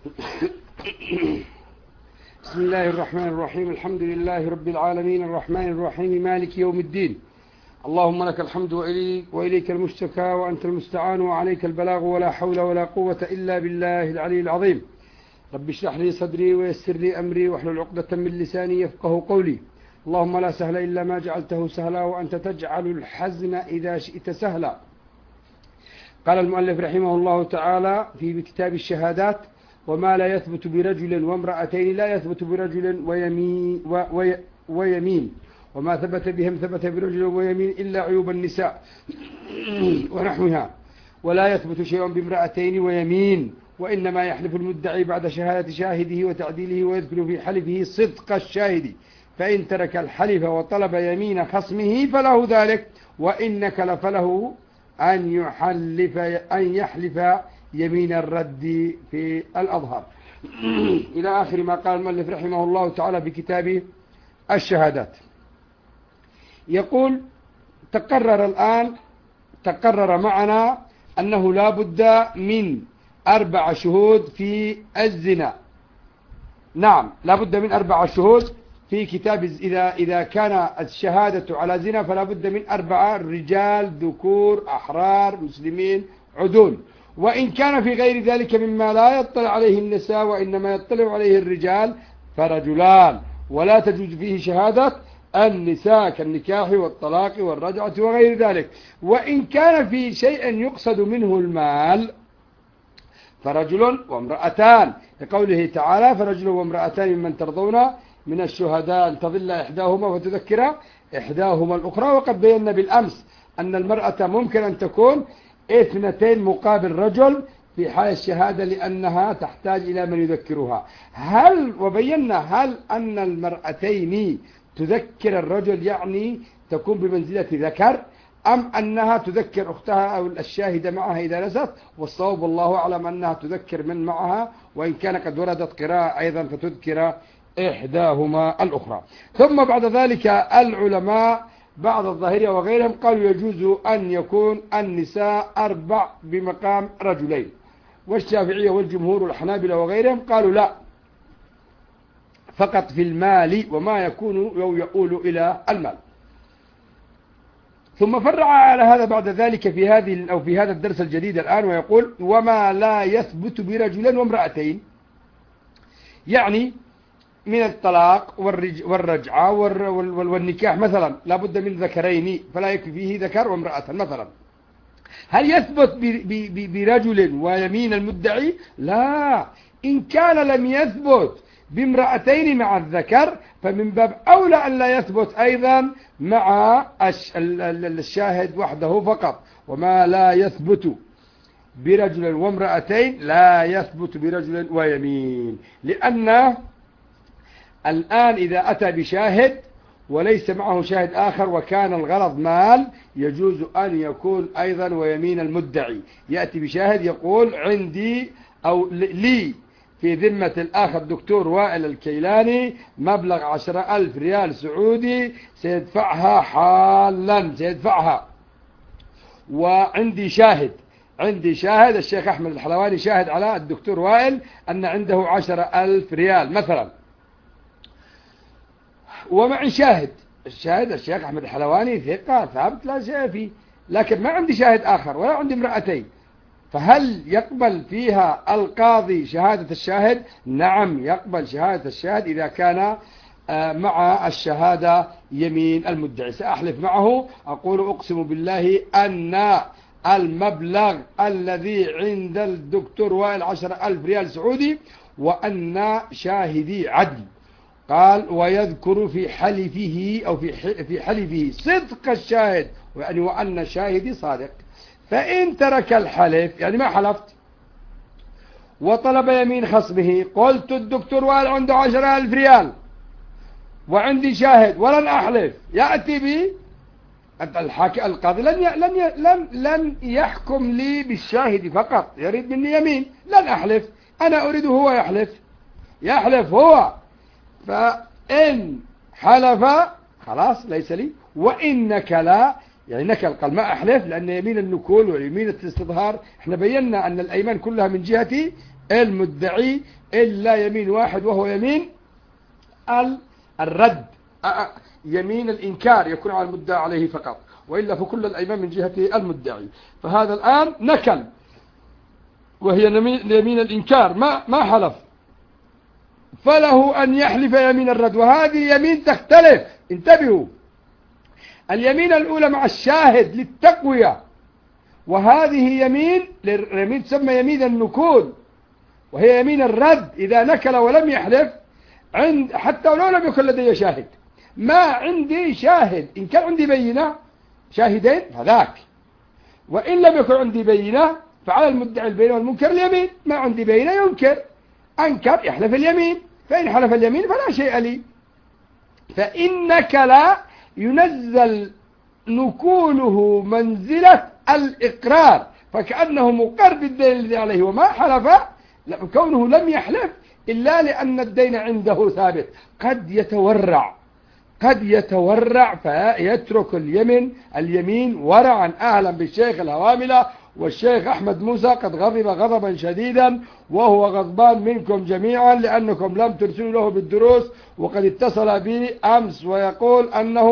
بسم الله الرحمن الرحيم. الحمد لله رب العالمين الرحمن الرحيم مالك يوم الدين. اللهم لك الحمد وإليك المشتكى وأنت المستعان وعليك البلاغ ولا حول ولا قوة إلا بالله العلي العظيم. رب اشرح لي صدري ويسر لي أمري واحلل عقدة من لساني يفقه قولي. اللهم لا سهل إلا ما جعلته سهلا وأنت تجعل الحزن إذا شئت سهلا. قال المؤلف رحمه الله تعالى في كتاب الشهادات: وما لا يثبت برجل وامرأتين لا يثبت برجل ويمين وما ثبت بهم ثبت برجل ويمين إلا عيوب النساء ونحوها. ولا يثبت شيء بامرأتين ويمين، وإنما يحلف المدعي بعد شهادة شاهده وتعديله ويذكر في حلفه صدق الشاهد، فإن ترك الحلف وطلب يمين خصمه فله ذلك، وإن كل فله أن يحلف يمين الرد في الأظهر. إلى آخر ما قال المؤلف رحمه الله تعالى في كتاب الشهادات. يقول: تقرر معنا أنه لا بد من 4 شهود في الزنا. نعم، لا بد من 4 شهود في كتاب. إذا كان الشهادة على زنا فلا بد من 4 رجال ذكور أحرار مسلمين عدول. وإن كان في غير ذلك مما لا يطلع عليه النساء وإنما يطلع عليه الرجال فرجلان، ولا تجوز فيه شهادة النساء كالنكاح والطلاق والرجعة وغير ذلك. وإن كان في شيء يقصد منه المال فرجل وامرأتان، لقوله تعالى: فرجل وامرأتان ممن ترضون من الشهداء أن تضل إحداهما فتذكر إحداهما الأخرى. وقد بينا بالأمس أن المرأة ممكن أن تكون 2 مقابل رجل في حال الشهادة لأنها تحتاج إلى من يذكرها. وبينا هل أن المرأتين تذكر الرجل يعني تكون بمنزلة ذكر، أم أنها تذكر أختها أو الشاهدة معها إذا نست؟ والصواب والله أعلم أنها تذكر من معها، وإن كان قد وردت قراءة أيضا فتذكر إحداهما الأخرى. ثم بعد ذلك العلماء بعض الظاهرية وغيرهم قالوا يجوز أن يكون النساء 4 بمقام رجلين، والشافعية والجمهور والحنابلة وغيرهم قالوا لا، فقط في المال وما يكون أو يؤول إلى المال. ثم فرع على هذا بعد ذلك في هذا الدرس الجديد الآن، ويقول: وما لا يثبت برجل وامرأتين، يعني من الطلاق والرجعة والنكاح مثلا لا بد من ذكرين، فلا يكفي فيه ذكر وامرأة مثلا. هل يثبت برجل ويمين المدعي؟ لا. إن كان لم يثبت بامرأتين مع الذكر فمن باب أولى أن لا يثبت أيضا مع الشاهد وحده فقط. وما لا يثبت برجل وامرأتين لا يثبت برجل ويمين، لأن الآن إذا أتى بشاهد وليس معه شاهد آخر وكان الغرض مال يجوز أن يكون أيضا ويمين المدعي. يأتي بشاهد يقول: عندي أو لي في ذمة الأخ الدكتور وائل الكيلاني مبلغ 10,000 ريال سعودي سيدفعها حالا، سيدفعها. وعندي شاهد الشيخ أحمد الحلواني شاهد على الدكتور وائل أن عنده 10,000 ريال مثلا، ومعي شاهد الشيخ أحمد الحلواني ثقة ثابت لا شيء فيه، لكن ما عندي شاهد آخر ولا عندي امرأتين، فهل يقبل فيها القاضي شهادة الشاهد؟ نعم، يقبل شهادة الشاهد إذا كان مع الشهادة يمين المدعي. سأحلف معه أقول: أقسم بالله أن المبلغ الذي عند الدكتور وائل 10,000 ريال سعودي وأن شاهدي عدل. قال: ويذكر في حلفه أو في حلفه صدق الشاهد، يعني وأن شاهدي صادق. فإن ترك الحلف يعني ما حلفت وطلب يمين خصمه، قلت الدكتور وائل عنده 10,000 ريال وعندي شاهد ولن أحلف، يأتي بي القاضي لن يحكم لي بالشاهد فقط، يريد مني يمين. لن أحلف، أنا أريد هو يحلف هو. فإن حلف خلاص ليس لي، وإنك لا يعني نكل، قال ما أحلف، لأن يمين النكول ويمين الاستظهار احنا بينا أن الأيمان كلها من جهة المدعي إلا يمين واحد، وهو يمين الرد، يمين الإنكار يكون على المدعى عليه فقط، وإلا فكل الأيمان من جهة المدعي. فهذا الآن نكل، وهي يمين الإنكار، ما حلف، فله أن يحلف يمين الرد. وهذه يمين تختلف، انتبهوا، اليمين الأولى مع الشاهد للتقوية، وهذه يمين تسمى يمين النكول، وهي يمين الرد إذا نكل ولم يحلف، حتى ولو لم يكن لدي شاهد، ما عندي شاهد، إن كان عندي بينة شاهدين فذاك، وإن لم يكن عندي بينة فعلى المدعي البينة والمنكر اليمين، ما عندي بينة ينكر، أنكر يحلف اليمين، فإن حلف اليمين فلا شيء لي. فإن نكل ينزل نكوله منزلة الإقرار، فكأنه مقر بالدين الذي عليه وما حلف، كونه لم يحلف إلا لأن الدين عنده ثابت. قد يتورع فيترك اليمين ورعا أهلا بالشيخ الهواملة، والشيخ أحمد موسى قد غضب غضبا شديدا، وهو غضبان منكم جميعا لأنكم لم ترسلوا له بالدروس، وقد اتصل بي أمس ويقول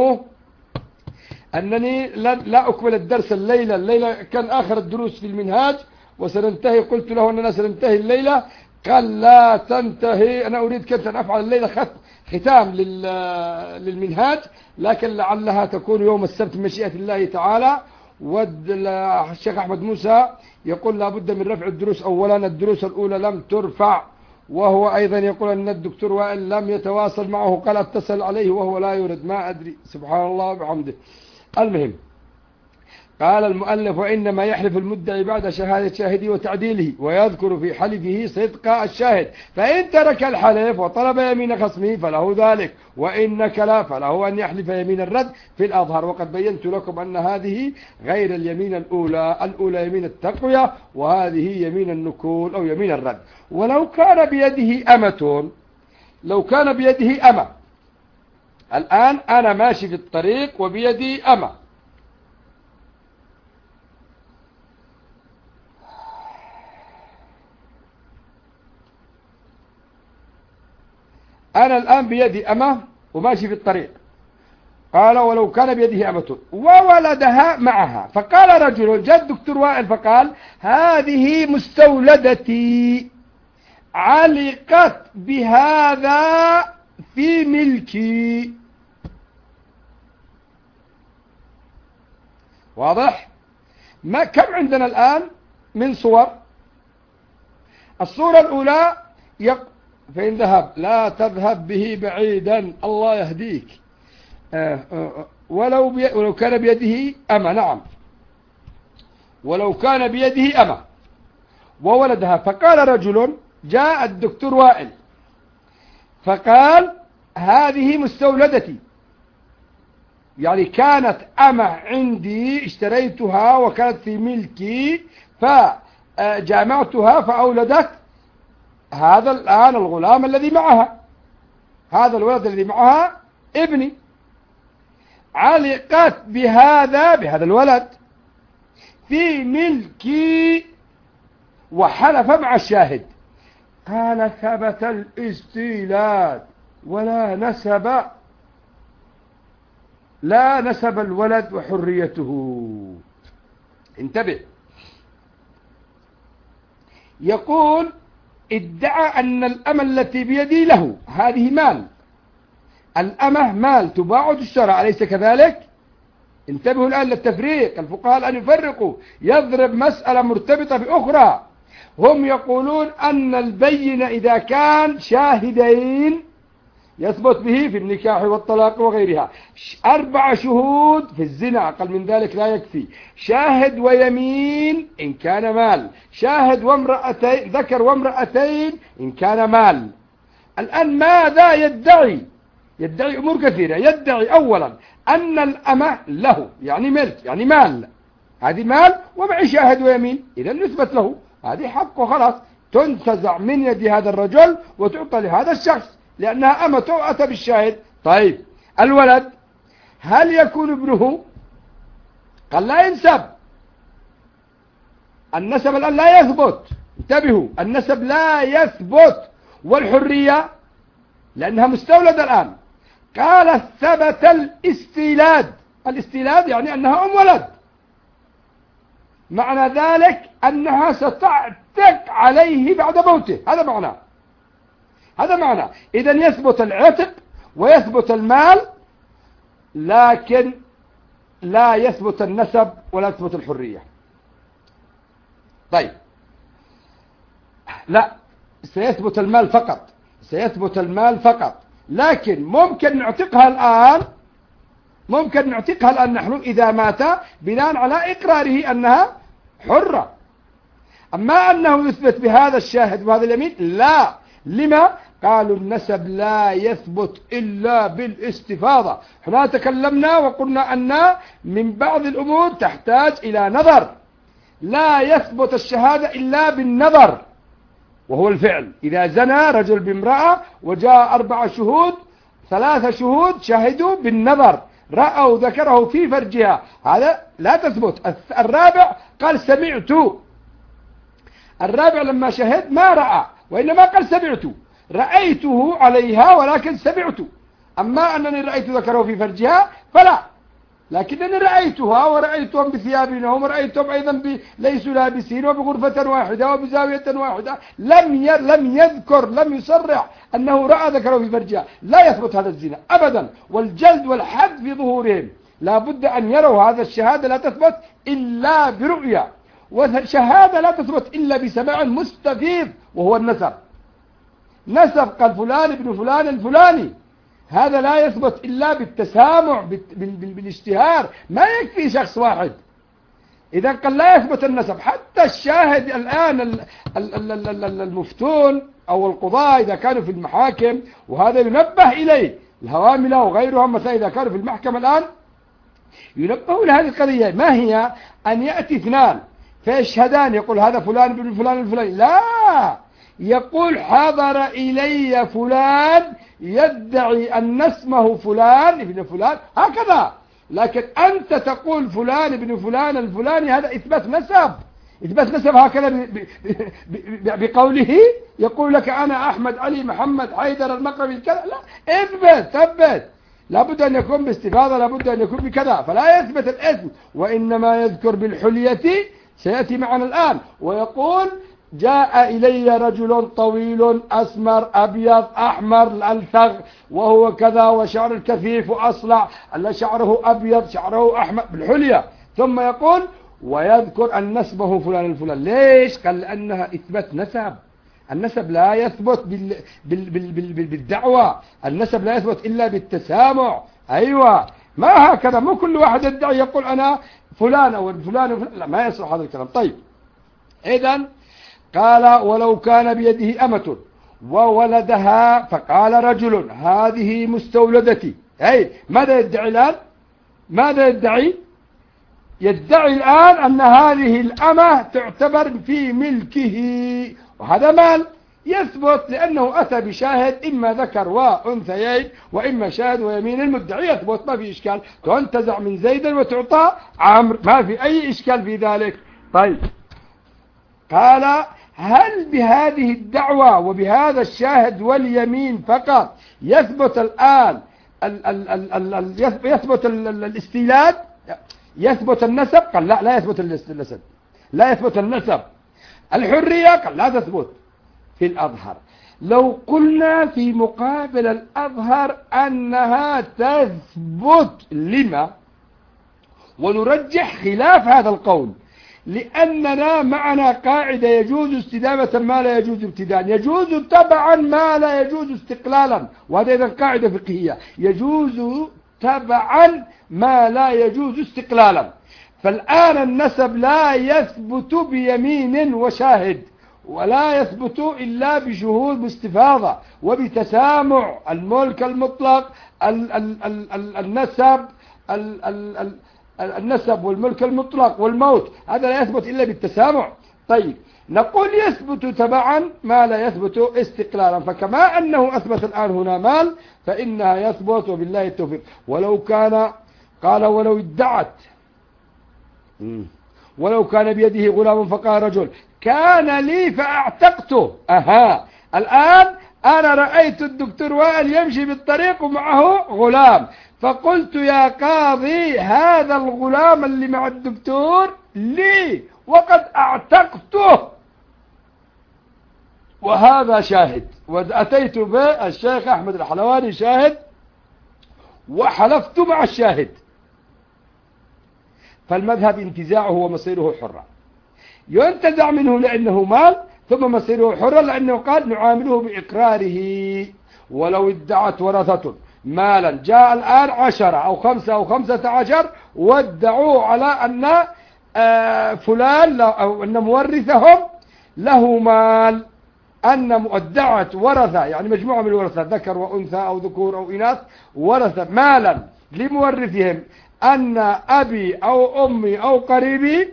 أنني لا أكمل الدرس الليلة كان آخر الدروس في المنهاج وسننتهي، قلت له أننا سننتهي الليلة، قال لا تنتهي، أنا أريد كنت أن أفعل الليلة ختام للمنهاج، لكن لعلها تكون يوم السبت مشيئة الله تعالى. والشيخ أحمد موسى يقول لا بد من رفع الدروس أولا، الدروس الأولى لم ترفع، وهو أيضا يقول أن الدكتور وائل لم يتواصل معه، قال اتصل عليه وهو لا يرد، ما أدري، سبحان الله وبحمده. المهم، قال المؤلف وإنما يحلف المدعي بعد شهادة شاهده وتعديله، ويذكر في حلفه صدق الشاهد، فإن ترك الحلف وطلب يمين خصمه فله ذلك، وإن نكل فله أن يحلف يمين الرد في الأظهر. وقد بينت لكم أن هذه غير اليمين الأولى يمين التقوية، وهذه يمين النكول أو يمين الرد. ولو كان بيده أمة، الآن أنا ماشي في الطريق وبيدي أمة، أنا الآن بيدي أمة وماشي في الطريق، قال ولو كان بيده أمة وولدها معها، فقال رجل، جاء الدكتور وائل فقال هذه مستولدتي علقت بهذا في ملكي. واضح؟ كم عندنا الآن من صور؟ الصورة الأولى فإن ذهب لا تذهب به بعيدا، الله يهديك، ولو كان بيده أمة، نعم، ولو كان بيده أمة وولدها، فقال رجل، جاء الدكتور وائل فقال هذه مستولدتي، يعني كانت أمة عندي اشتريتها وكانت في ملكي، فجامعتها فأولدت هذا الآن الغلام الذي معها، هذا الولد الذي معها ابني، علقت بهذا الولد في ملكي، وحلف مع الشاهد، قال ثبت الاستيلاد ولا نسب الولد وحريته. انتبه، يقول ادعى أن الأمة التي بيدي له، هذه مال، الأمة مال تباع وتشترى، أليس كذلك؟ انتبهوا الآن للتفريق، الفقهاء الآن يفرقوا، يضرب مسألة مرتبطة بأخرى. هم يقولون أن البينة إذا كان شاهدين يثبت به في النكاح والطلاق وغيرها، 4 شهود في الزنا، أقل من ذلك لا يكفي، شاهد ويمين إن كان مال، شاهد وامرأتين، ذكر وامرأتين إن كان مال. الآن ماذا يدعي أمور كثيرة. يدعي أولا أن الأمة له، يعني ملك، يعني مال، هذه مال ومعي شاهد ويمين، إذا نثبت له، هذه حق وخلاص، تنتزع من يد هذا الرجل وتعطى لهذا الشخص لأنها أمة أتى بالشاهد. طيب الولد هل يكون ابنه؟ قال لا ينسب، النسب الآن لا يثبت، انتبهوا، النسب لا يثبت، والحرية لأنها مستولدة الآن. قال ثبت الاستيلاد. الاستيلاد يعني أنها أم ولد، معنى ذلك أنها ستعتق عليه بعد موته. هذا معنى، هذا معنى. إذن يثبت العتق ويثبت المال، لكن لا يثبت النسب ولا تثبت الحرية. طيب، لا، سيثبت المال فقط، سيثبت المال فقط، لكن ممكن نعتقها الآن، ممكن نعتقها الآن نحن إذا مات بناء على إقراره أنها حرة. أما أنه يثبت بهذا الشاهد وهذا اليمين لا. لما؟ قالوا النسب لا يثبت إلا بالاستفاضة. هنا تكلمنا وقلنا أن من بعض الأمور تحتاج إلى نظر. لا يثبت الشهادة إلا بالنظر، وهو الفعل. إذا زنى رجل بامرأة وجاء 4 شهود، 3 شهود شهدوا بالنظر، رأوا ذكره في فرجها، هذا لا تثبت. الرابع قال سمعت. الرابع لما شهد ما رأى، وإنما قال سمعت، رأيته عليها ولكن سمعت. أما أنني رأيت ذكره في فرجها فلا، لكنني رأيتها ورأيتهم بثيابهم ورأيتهم أيضا ليسوا لابسين وبغرفة واحدة وبزاوية واحدة. لم يذكر، لم يصرح أنه رأى ذكره في فرجها. لا يثبت هذا الزنا أبدا. والجلد والحد في ظهورهم، لا بد أن يروا. هذا الشهادة لا تثبت إلا برؤية، وشهادة لا تثبت إلا بسماع مستفيض، وهو النسب. نسب قال فلان ابن فلان الفلاني، هذا لا يثبت إلا بالتسامع بالاشتهار، ما يكفي شخص واحد. إذا قال لا يثبت النسب. حتى الشاهد الآن المفتون أو القضاة إذا كانوا في المحاكم، وهذا ينبه إليه، الهواملة وغيرهم مثلا إذا كانوا في المحكمة الآن ينبهوا لهذه القضية. ما هي؟ أن يأتي 2 فيشهدان، يقول هذا فلان ابن فلان الفلاني، لا، يقول حضر إلي فلان يدعي أن اسمه فلان ابن فلان، هكذا. لكن أنت تقول فلان ابن فلان الفلاني، هذا إثبات نسب. إثبات نسب هكذا بقوله يقول لك أنا أحمد علي محمد حيدر المقربي كذا، لا، ثبت. لابد أن يكون باستفاضة، لابد أن يكون بكذا، فلا يثبت الاسم. وإنما يذكر بالحلية، سيأتي معنا الآن، ويقول جاء إلي رجل طويل أسمر أبيض أحمر الثغ وهو كذا، وشعر الكثيف وأصلع، شعره أبيض شعره أحمر بالحلية. ثم يقول ويذكر أن نسبه فلان الفلان. ليش؟ قال لأنها إثبات نسب. النسب لا يثبت بالدعوة، النسب لا يثبت إلا بالتسامع. أيوة، ما هكذا، مو كل واحد يدعي يقول أنا فلان أو فلان، لا، ما يصلح هذا الكلام. طيب، إذن قال ولو كان بيده أمة وولدها، فقال رجل هذه مستولدتي. أي ماذا يدعي الآن؟ ماذا يدعي؟ يدعي الآن أن هذه الأمة تعتبر في ملكه، وهذا مال يثبت لأنه أتى بشاهد إما ذكر وأنثيين، وإما شاهد ويمين المدعي، يثبت، ما في إشكال. تنتزع من زيد وتعطى عمرو، ما في أي إشكال في ذلك. طيب، قال هل بهذه الدعوة وبهذا الشاهد واليمين فقط يثبت الآن يثبت الاستيلاد، يثبت النسب؟ قال لا، لا يثبت النسب، لا يثبت النسب. الحرية قال لا تثبت في الأظهر. لو قلنا في مقابل الأظهر أنها تثبت، لما؟ ونرجح خلاف هذا القول، لأننا معنا قاعدة يجوز استدامة ما لا يجوز ابتداء، يجوز تبعا ما لا يجوز استقلالا، وهذا إذن قاعدة فقهية، يجوز تبعا ما لا يجوز استقلالا. فالآن النسب لا يثبت بيمين وشاهد، ولا يثبت إلا بشهود باستفاضة وبتسامع. الملك المطلق، النسب والملك المطلق والموت، هذا لا يثبت إلا بالتسامع. طيب، نقول يثبت تبعا ما لا يثبت استقلالا. فكما أنه أثبت الآن هنا مال، فإنها يثبت، وبالله التوفيق. ولو كان، قال ولو ادعت ولو كان بيده غلام فقال رجل كان لي فأعتقته. الآن أنا رأيت الدكتور وائل يمشي بالطريق ومعه غلام، فقلت يا قاضي هذا الغلام اللي مع الدكتور لي وقد أعتقته، وهذا شاهد. وأتيت بالشيخ أحمد الحلواني شاهد وحلفت مع الشاهد. فالمذهب انتزاعه ومصيره حرا، ينتزع منه لأنه مال، ثم مصيره حرا لأنه قال نعامله بإقراره. ولو ادعت ورثة مالا، جاء الآن 10 أو 5 أو 15 وادعوا على أن فلان أو أن مورثهم له مال، أن ادعت ورثة يعني مجموعة من الورثة ذكر وأنثى أو ذكور أو إناث ورثة مالا لمورثهم أن أبي أو أمي أو قريبي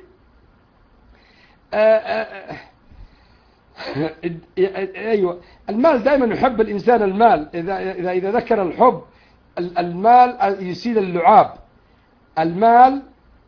أيوة المال دائما يحب الإنسان المال. إذا ذكر الحب المال يسيل اللعاب. المال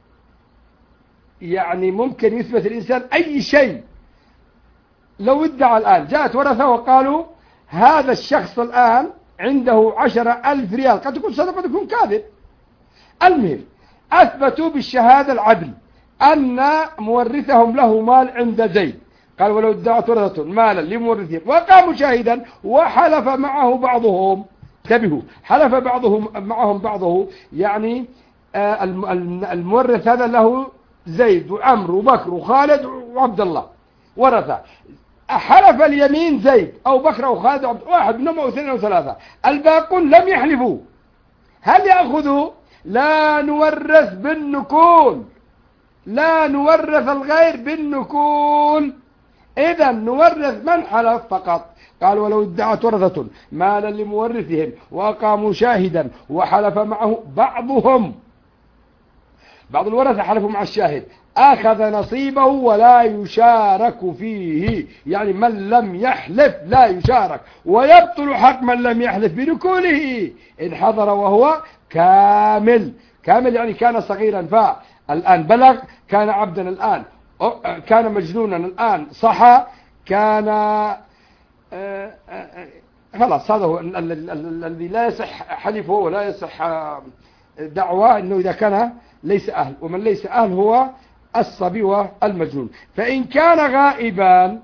يعني ممكن يثبت الإنسان أي شيء. لو ادعى الآن جاءت ورثة وقالوا هذا الشخص الآن عنده 10,000 ريال، قد تكون صدق قد تكون كاذب، المهم أثبتوا بالشهادة العدل أن مورثهم له مال عند زيد. قال ولو ادعت ورثة مالا لمورثهم وقاموا شاهدا وحلف معه بعضهم، انتبهوا، حلف معهم بعضه، يعني المورث هذا له زيد وعمر وبكر وخالد وعبد الله ورثة، حلف اليمين زيد أو بكر أو خالد أو واحد منهم أو 2 أو 3، الباقون لم يحلفوا، هل يأخذوا؟ لا نورث بالنكول، لا نورث الغير بالنكول، إذا نورث من حلف فقط. قال ولو ادعت ورثة مالا لمورثهم وأقاموا شاهدا وحلف معه بعضهم، بعض الورثة حلفوا مع الشاهد، أخذ نصيبه ولا يشارك فيه، يعني من لم يحلف لا يشارك، ويبطل حق من لم يحلف بنكوله إن حضر وهو كامل. كامل يعني كان صغيرا فالآن بلغ، كان عبدا الآن، كان مجنونا الآن صحى، كان خلاص. هذا هو الذي لا يصح حلفه ولا يصح دعوة، أنه إذا كان ليس أهل، ومن ليس أهل هو الصبي والمجنون. فإن كان غائبا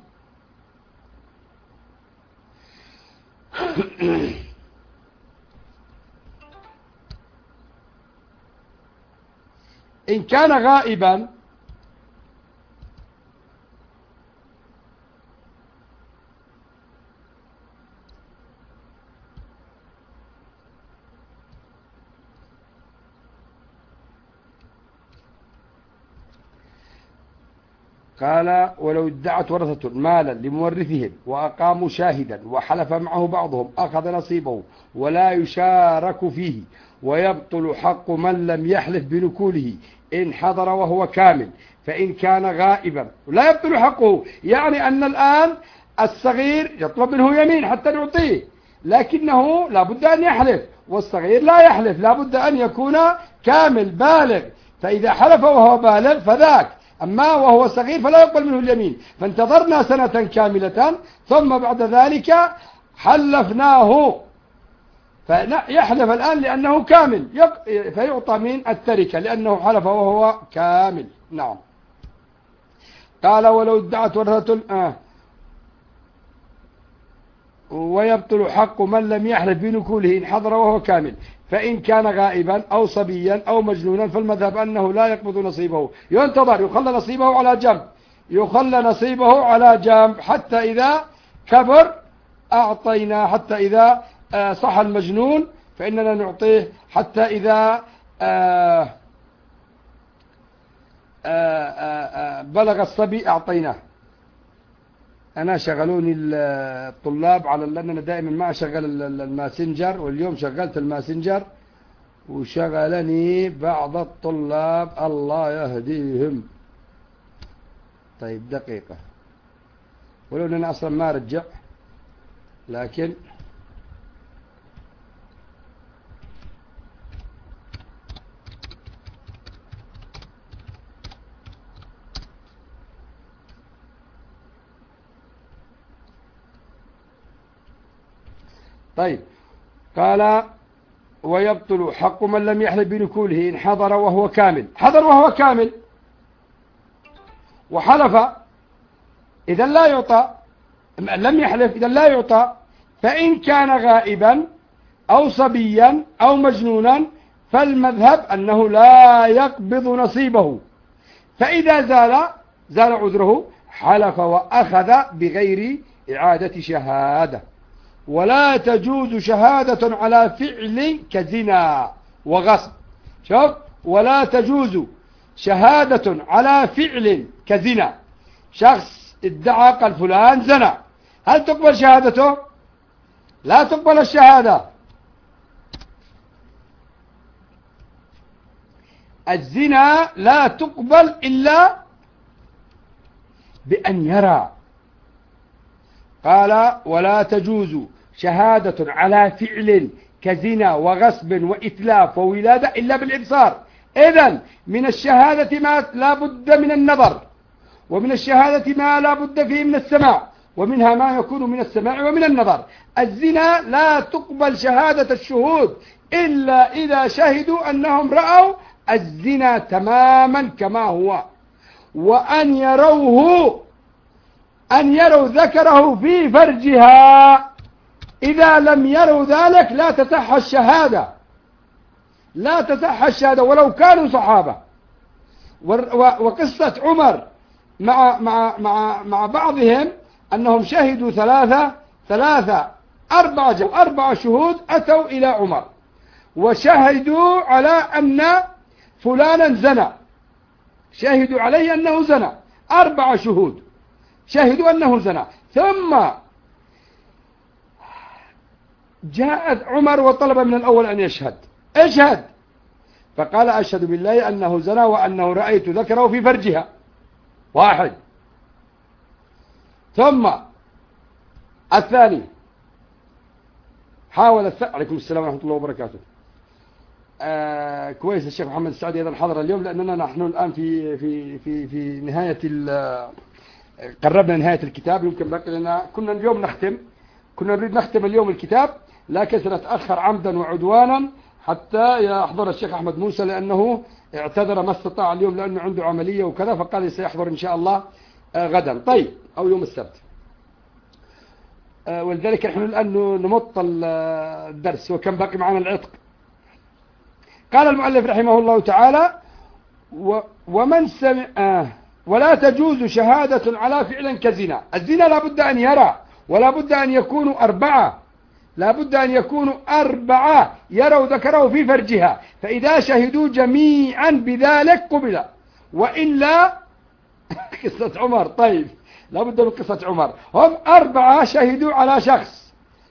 إن كان غائبا قال ولو ادعت ورثة مالا لمورثهم وأقاموا شاهدا وحلف معه بعضهم أخذ نصيبه ولا يشارك فيه، ويبطل حق من لم يحلف بنكوله إن حضر وهو كامل. فإن كان غائبا لا يبطل حقه، يعني أن الآن الصغير يطلب منه يمين حتى نعطيه، لكنه لا بد أن يحلف، والصغير لا يحلف، لا بد أن يكون كامل بالغ، فإذا حلف وهو بالغ فذاك، أما وهو صغير فلا يقبل منه اليمين. فانتظرنا سنة كاملة ثم بعد ذلك حلفناه، فيحلف الآن لأنه كامل، فيعطى من التركة لأنه حلف وهو كامل. نعم. قال ولو ادعت ورثة ويبطل حق من لم يحلف بنكوله إن حضر وهو كامل. فإن كان غائبا أو صبيا أو مجنونا فالمذهب أنه لا يقبض نصيبه، ينتظر، يخلى نصيبه على جنب، يخلى نصيبه على جنب حتى إذا كبر أعطينا، حتى إذا صح المجنون فإننا نعطيه، حتى إذا بلغ الصبي أعطيناه. أنا شغلوني الطلاب على لأننا دائما ما أشغل الماسنجر، واليوم شغلت الماسنجر وشغلني بعض الطلاب الله يهديهم. طيب دقيقة، ولو أننا أصلا ما رجع، لكن طيب قال ويبطل حق من لم يحلف بنكوله إن حضر وهو كامل. حضر وهو كامل وحلف إذا لا يعطى، لم يحلف إذا لا يعطى. فإن كان غائبا أو صبيا أو مجنونا فالمذهب أنه لا يقبض نصيبه، فإذا زال عذره حلف وأخذ بغير إعادة شهادة. ولا تجوز شهادة على فعل كزنا وغصب. شوف، ولا تجوز شهادة على فعل كزنا. شخص ادعى قال فلان زنى، هل تقبل شهادته؟ لا تقبل الشهادة. الزنا لا تقبل إلا بأن يرى. قال ولا تجوز شهادة على فعل كزنا وغصب وإتلاف وولادة إلا بالإبصار. إذن من الشهادة ما لا بد من النظر، ومن الشهادة ما لا بد فيه من السماع، ومنها ما يكون من السماع ومن النظر. الزنا لا تقبل شهادة الشهود إلا إذا شهدوا أنهم رأوا الزنا تماما كما هو، وأن يروا ذكره في فرجها. إذا لم يروا ذلك لا تصح الشهادة، لا تصح الشهادة ولو كانوا صحابة. وقصة عمر مع بعضهم أنهم شهدوا أربع شهود أتوا إلى عمر وشهدوا على أن فلانا زنى، شهدوا عليه أنه زنى، 4 شهود شهدوا أنه زنى. ثم جاء عمر وطلب من الأول أن يشهد، اشهد. فقال أشهد بالله أنه زنى وأنه رأيت ذكره في فرجها، 1. ثم الثاني حاول عليكم السلام ورحمة الله وبركاته. كويس الشيخ محمد السعدي أيضا حضر اليوم، لأننا نحن الآن في نهاية قربنا نهاية الكتاب. يمكن بقي لنا، كنا اليوم كنا نريد نختم اليوم الكتاب، لكن سنتأخر عمدا وعدوانا حتى يحضر الشيخ أحمد موسى، لأنه اعتذر ما استطاع اليوم لأنه عنده عملية وكذا، فقال سيحضر إن شاء الله غدا، طيب، أو يوم السبت. ولذلك نحن الآن نمط الدرس، وكم باقي معنا العتق. قال المؤلف رحمه الله تعالى ومن سمع ولا تجوز شهادة على فعل كزنا. الزنا لا بد أن يرى، ولا بد أن يكونوا 4، لا بد أن يكونوا 4 يروا ذكره في فرجها، فإذا شهدوا جميعا بذلك قبل، وإلا قصة عمر. طيب، لا بد من قصة عمر. هم 4 شهدوا على شخص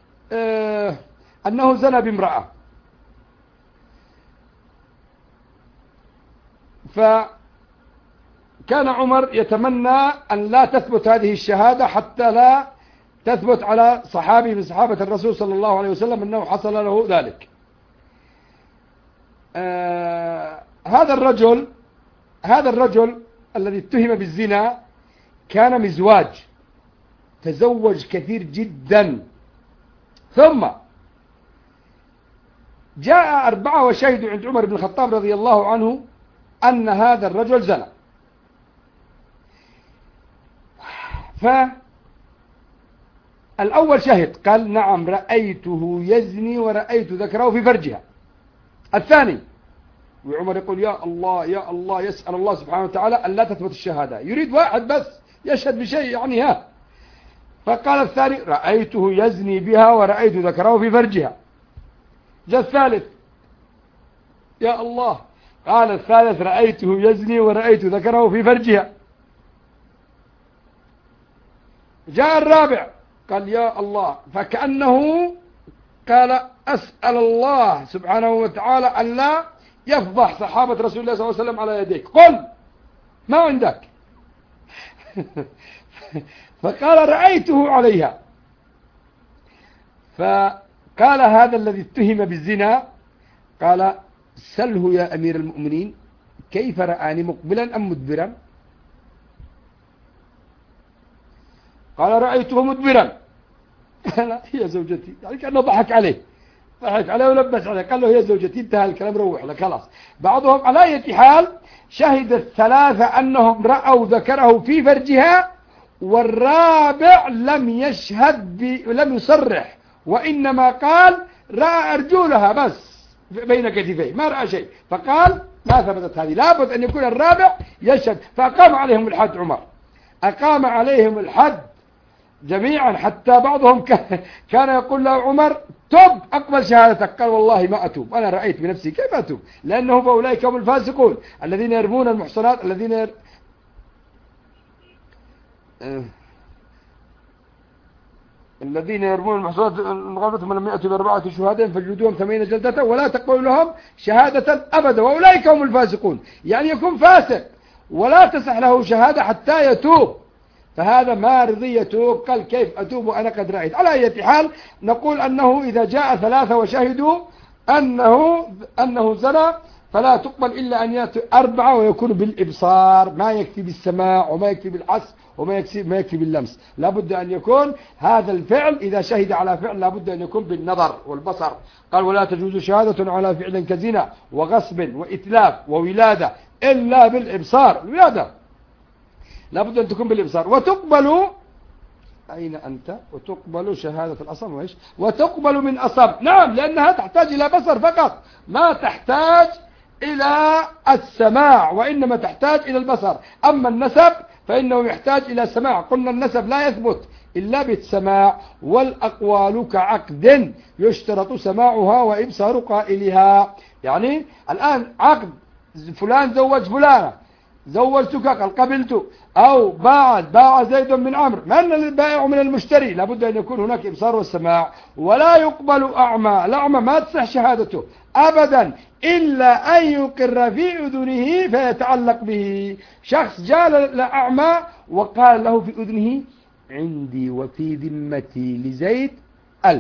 أنه زنى بامرأة، فكان عمر يتمنى أن لا تثبت هذه الشهادة حتى لا تثبت على صحابي من صحابة الرسول صلى الله عليه وسلم أنه حصل له ذلك. هذا الرجل الذي اتهم بالزنا كان مزواج، تزوج كثير جدا. ثم جاء 4 وشهدوا عند عمر بن الخطاب رضي الله عنه أن هذا الرجل زنى. فالأول شهد قال نعم رأيته يزني ورأيت ذكره في فرجها. الثاني، وعمر يقول يا الله يا الله، يسأل الله سبحانه وتعالى أن لا تثبت الشهادة، يريد واحد بس يشهد بشيء يعني ها. فقال الثاني رأيته يزني بها ورأيت ذكره في فرجها. جاء الثالث، يا الله. قال الثالث رأيته يزني ورأيت ذكره في فرجها. جاء الرابع قال يا الله، فكأنه قال أسأل الله سبحانه وتعالى أن لا يفضح صحابة رسول الله صلى الله عليه وسلم على يديك، قل ما عندك. فقال رأيته عليها. فقال هذا الذي اتهم بالزنا قال سله يا أمير المؤمنين كيف رآني مقبلا أم مدبرا؟ قال رأيته مدبرا. لا هي زوجتي، يعني كأنه ضحك عليه ولبس عليه، قال له هي زوجتي، انتهى الكلام، روح لك خلاص. بعضهم على أي حال شهد الثلاثة أنهم رأوا ذكره في فرجها، والرابع لم يشهد لم يصرح، وإنما قال رأى أرجلها بس بين كتفيه، ما رأى شيء، فقال ما ثبتت هذه، لابد أن يكون الرابع يشهد. فأقام عليهم الحد عمر، أقام عليهم الحد جميعا، حتى بعضهم كان يقول له عمر تب أقبل شهادتك، قال والله ما أتوب، أنا رأيت بنفسي كيف أتوب، لأنه فأولئك هم الفاسقون الذين يرمون المحصنات، الذين يرمون المحصنات غلبتهم لم يأتوا ب4 شهداء فجلدوهم 80 جلدة ولا تقبل لهم شهادة أبدا، وأولئك هم الفاسقون، يعني يكون فاسق ولا تصح له شهادة حتى يتوب، فهذا ما رضي يتوب، قال كيف أتوب وأنا قد رأيت. على أي حال نقول أنه إذا جاء 3 وشهدوا أنه زنى فلا تقبل إلا أن يأتي 4 ويكون بالإبصار، ما يكفي بالسماع وما يكفي بالحس وما يكفي باللمس، لابد أن يكون هذا الفعل إذا شهد على فعل لابد أن يكون بالنظر والبصر. قال ولا تجوز شهادة على فعل كزنا وغصب وإتلاف وولادة إلا بالإبصار، الولادة لابد أن تكون بالإبصار. وتقبل أين أنت؟ وتقبل شهادة الأصم وإيش؟ وتقبل من أصم، نعم، لأنها تحتاج إلى بصر فقط، ما تحتاج إلى السماع، وإنما تحتاج إلى البصر. أما النسب فإنه يحتاج إلى سماع، قلنا النسب لا يثبت إلا بالسماع، والأقوال كعقد يشترط سماعها وإبصار قائلها. يعني الآن عقد فلان زوج فلانة، زوجتك قال قبلت، أو باع زيد من عمرو، ما أن البائع من المشتري، لابد أن يكون هناك إبصار والسماع. ولا يقبل أعمى، الأعمى ما تصح شهادته أبدا إلا أن يقر في أذنه فيتعلق به. شخص جاء لأعمى وقال له في أذنه عندي وفي ذمتي لزيد 1000،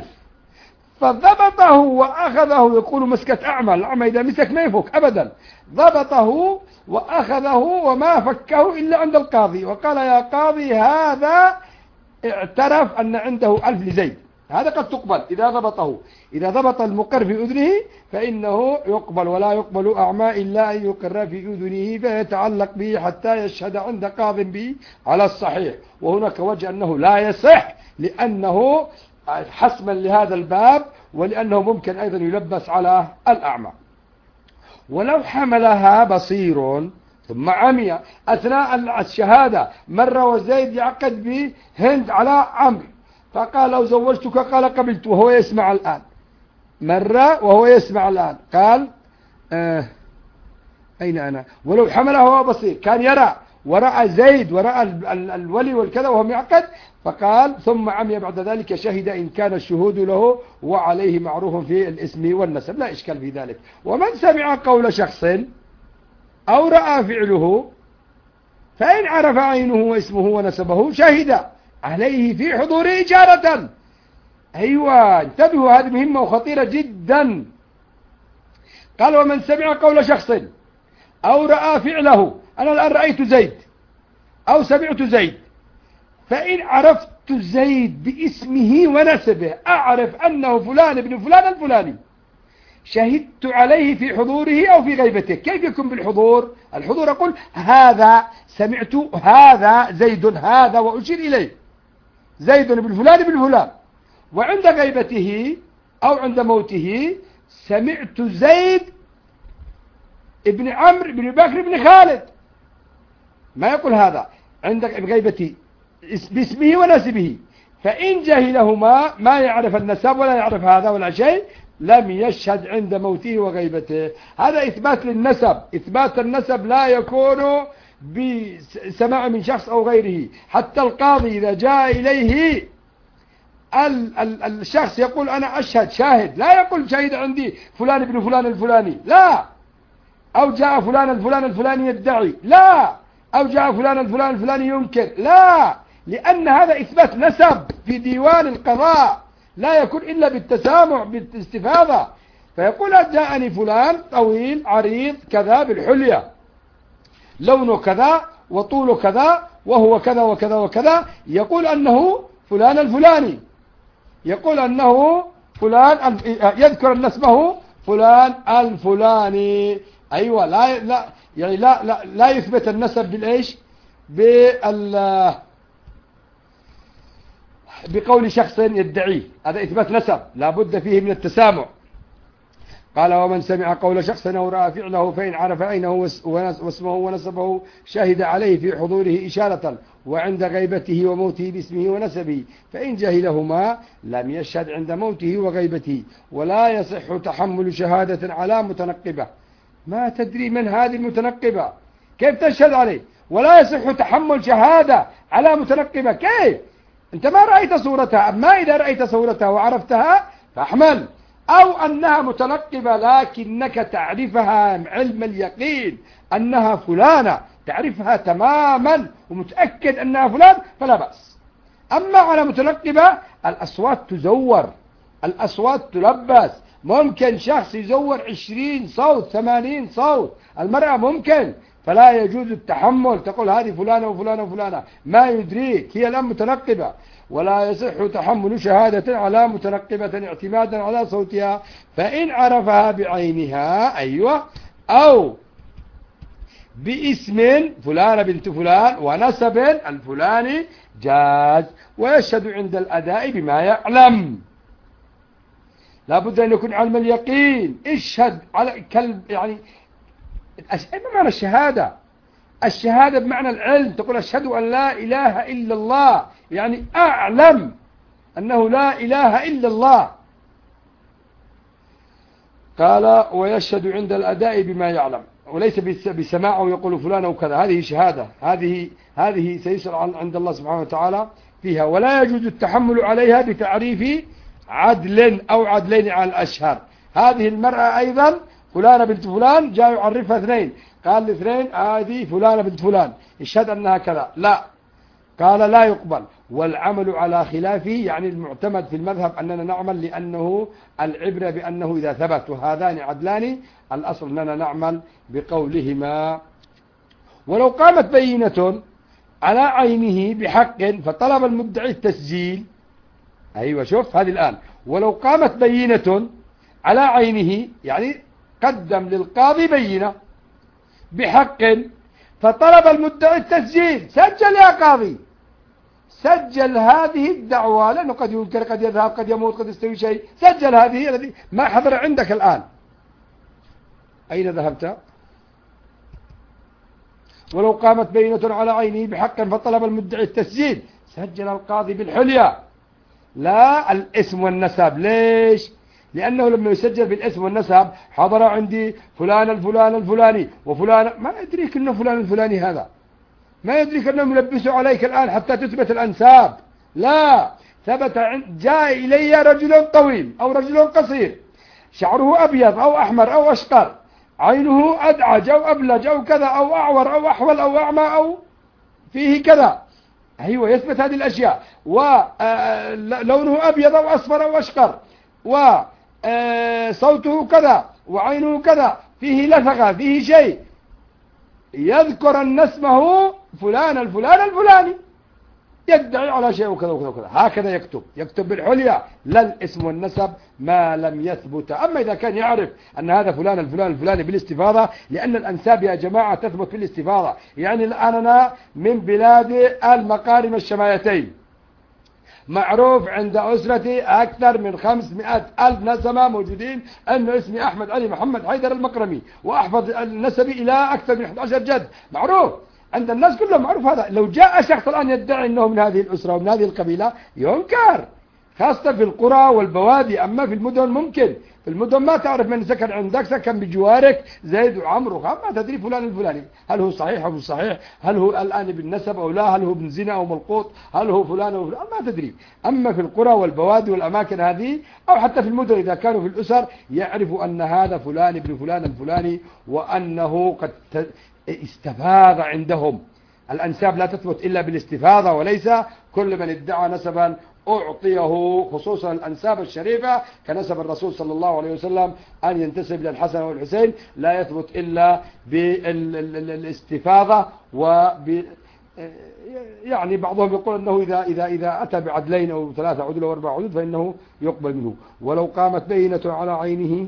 فضبطه وأخذه، يقول مسكة أعمى، الأعمى إذا مسك ما يفك أبدا، ضبطه وأخذه وما فكه إلا عند القاضي، وقال يا قاضي هذا اعترف أن عنده 1000 لزيد، هذا قد تقبل إذا ضبطه. إذا ضبط المقر في أذنه فإنه يقبل. ولا يقبل أعمى إلا أن يقر في أذنه فيتعلق به حتى يشهد عند قاض به على الصحيح. وهناك وجه أنه لا يصح، لأنه حسما لهذا الباب، ولأنه ممكن أيضا يلبس على الأعمى. ولو حملها بصير ثم عمي أثناء الشهادة، مرة وزيد يعقد بهند على عمرو، فقال لو زوجتك قال قبلت وهو يسمع الآن، مرة وهو يسمع الآن، قال أين أنا؟ ولو حملها هو بصير، كان يرى ورأى زيد ورأى الولي والكذا وهم يعقد، فقال ثم عمي بعد ذلك شهد إن كان الشهود له وعليه معروف في الاسم والنسب، لا إشكال في ذلك. ومن سمع قول شخص أو رأى فعله فإن عرف عينه واسمه ونسبه شهد عليه في حضور إجارة. أيوة، انتبهوا، هذه مهمة وخطيرة جدا. قال ومن سمع قول شخص أو رأى فعله، أنا الآن رأيت زيد أو سمعت زيد، فإن عرفت زيد باسمه ونسبه، أعرف أنه فلان ابن فلان الفلاني، شهدت عليه في حضوره أو في غيبته. كيف يكون بالحضور؟ الحضور أقول هذا سمعت، هذا زيد، هذا وأشير إليه زيد بن فلان بن فلان. وعند غيبته أو عند موته سمعت زيد ابن عمرو بن بكر بن خالد، ما يقول هذا عند غيبته باسمه ونسبه. فإن جهلهما ما يعرف النسب ولا يعرف هذا ولا شيء لم يشهد عند موته وغيبته. هذا إثبات للنسب. إثبات النسب لا يكون بسماع من شخص أو غيره. حتى القاضي إذا جاء إليه الشخص يقول أنا أشهد شاهد، لا يقول شهد عندي فلان ابن فلان الفلاني، لا، أو جاء فلان الفلان الفلاني يدعي، لا، أو جاء فلان الفلان الفلاني ينكر، لا، لأن هذا إثبات نسب في ديوان القضاء لا يكون إلا بالتسامع بالاستفاضة. فيقول جاءني فلان طويل عريض كذا بالحلية، لونه كذا وطوله كذا وهو كذا وكذا وكذا، يقول أنه فلان الفلاني، يقول أنه فلان، يذكر أن اسمه فلان الفلاني. أيوة، لا يعني لا يثبت النسب بالإيش؟ بقول شخص يدعيه، هذا إثبات نسب لا بد فيه من التسامع. قال ومن سمع قول شخص أو رأى فعله فإن عرف أين هو واسمه ونسبه شهد عليه في حضوره إشارة وعند غيبته وموته باسمه ونسبه، فإن جهلهما لم يشهد عند موته وغيبته، ولا يصح تحمل شهادة على متنقبة. ما تدري من هذه المتنقبة، كيف تشهد عليه؟ ولا يصح تحمل شهادة على متنقبة، كيف؟ أنت ما رأيت صورتها، أما إذا رأيت صورتها وعرفتها فاحمل. أو أنها متنقبة لكنك تعرفها علم اليقين أنها فلانة، تعرفها تماما ومتأكد أنها فلان، فلا بأس. أما على متنقبة الأصوات تزور، الأصوات تلبس، ممكن شخص يزور 20 صوت 80 صوت، المرأة ممكن، فلا يجوز التحمل. تقول هذه فلانة وفلانة وفلانة، ما يدريك، هي الآن متنقبة. ولا يصح تحمل شهادة على متنقبة اعتمادا على صوتها، فإن عرفها بعينها أيوة أو باسم فلان بنت فلان ونسب الفلاني جاز، ويشهد عند الأداء بما يعلم. لا بد أن يكون علم اليقين. اشهد على كلب، يعني ما معنى الشهادة؟ الشهادة بمعنى العلم، تقول أشهد أن لا إله إلا الله، يعني أعلم أنه لا إله إلا الله. قال ويشهد عند الأداء بما يعلم، وليس بسماعه يقول فلان وكذا، هذه شهادة، هذه سيسأل عند الله سبحانه وتعالى فيها. ولا يجوز التحمل عليها بتعريف عدل أو عدلين على الأشهر. هذه المرأة أيضا فلانة بنت فلان، جاء يعرفها اثنين، قال الاثنين هذه فلانة بنت فلان، اشهد أنها كذا، لا، قال لا يقبل. والعمل على خلافه، يعني المعتمد في المذهب أننا نعمل، لأنه العبرة بأنه إذا ثبت هذان عدلان، الأصل أننا نعمل بقولهما. ولو قامت بينة على عينه بحق فطلب المدعي التسجيل، أيوة شوف هذه الآن، ولو قامت بينة على عينه، يعني قدم للقاضي بينة بحق فطلب المدعي التسجيل، سجل يا قاضي، سجل هذه الدعوة، لأنه قد ينكر، قد يذهب، قد يموت، قد يستوي شيء، سجل هذه التي ما حضر عندك الآن. أين ذهبت؟ ولو قامت بينة على عينه بحق فطلب المدعي التسجيل، سجل القاضي بالحلية لا الاسم والنسب. ليش؟ لأنه لما يسجل بالاسم والنسب حضر عندي فلان الفلان الفلاني وفلان، ما يدريك أنه فلان الفلاني، هذا ما يدريك أنهم يلبسوا عليك الآن حتى تثبت الأنساب. لا، ثبت جاء إلي رجل طويل أو رجل قصير، شعره أبيض أو أحمر أو أشقر، عينه أدعج أو أبلج أو كذا أو أعور أو أحول أو أعمى أو فيه كذا، أيوة يثبت هذه الأشياء، ولونه أبيض أو أصفر أو أشقر، وصوته كذا وعينه كذا، فيه لثغة، فيه شيء، يذكر أن اسمه فلان الفلان الفلاني، يدعي على شيء وكذا وكذا وكذا، هكذا يكتب بالحلية، لا الاسم والنسب ما لم يثبت. أما إذا كان يعرف أن هذا فلان الفلان الفلاني بالاستفاضة، لأن الأنساب يا جماعة تثبت بالاستفاضة. يعني الآن أنا من بلاد المقارم الشماليتين، معروف عند أسرتي أكثر من 500,000 نسمة موجودين أن اسمي أحمد علي محمد حيدر المقرمي، وأحفظ النسبي إلى أكثر من 11 جد، معروف عند الناس كلهم، معروف هذا. لو جاء شخص الآن يدعي أنه من هذه الأسرة ومن هذه القبيلة ينكر، خاصة في القرى والبوادي. أما في المدن ممكن، في المدن ما تعرف من سكن عندك، سكن بجوارك زيد وعمرو وخام، ما تدري فلان الفلاني هل هو صحيح أو مش صحيح، هل هو الآن بالنسب أو لا، هل هو ابن زنا أو ملقوط، هل هو فلان أو فلان، ما تدري. أما في القرى والبوادي والأماكن هذه، أو حتى في المدن إذا كانوا في الأسر، يعرف أن هذا فلان ابن فلان الفلاني، وأنه قد استفاض عندهم. الأنساب لا تثبت إلا بالاستفاضة، وليس كل من ادعى نسبا أعطيه، خصوصا الأنساب الشريفة كنسب الرسول صلى الله عليه وسلم، أن ينتسب إلى الحسن والحسين لا يثبت إلا بالاستفاضة يعني بعضهم يقول أنه إذا أتى بعدلين أو 3 عدول أو 4 عدود فإنه يقبل منه. ولو قامت بينة على عينه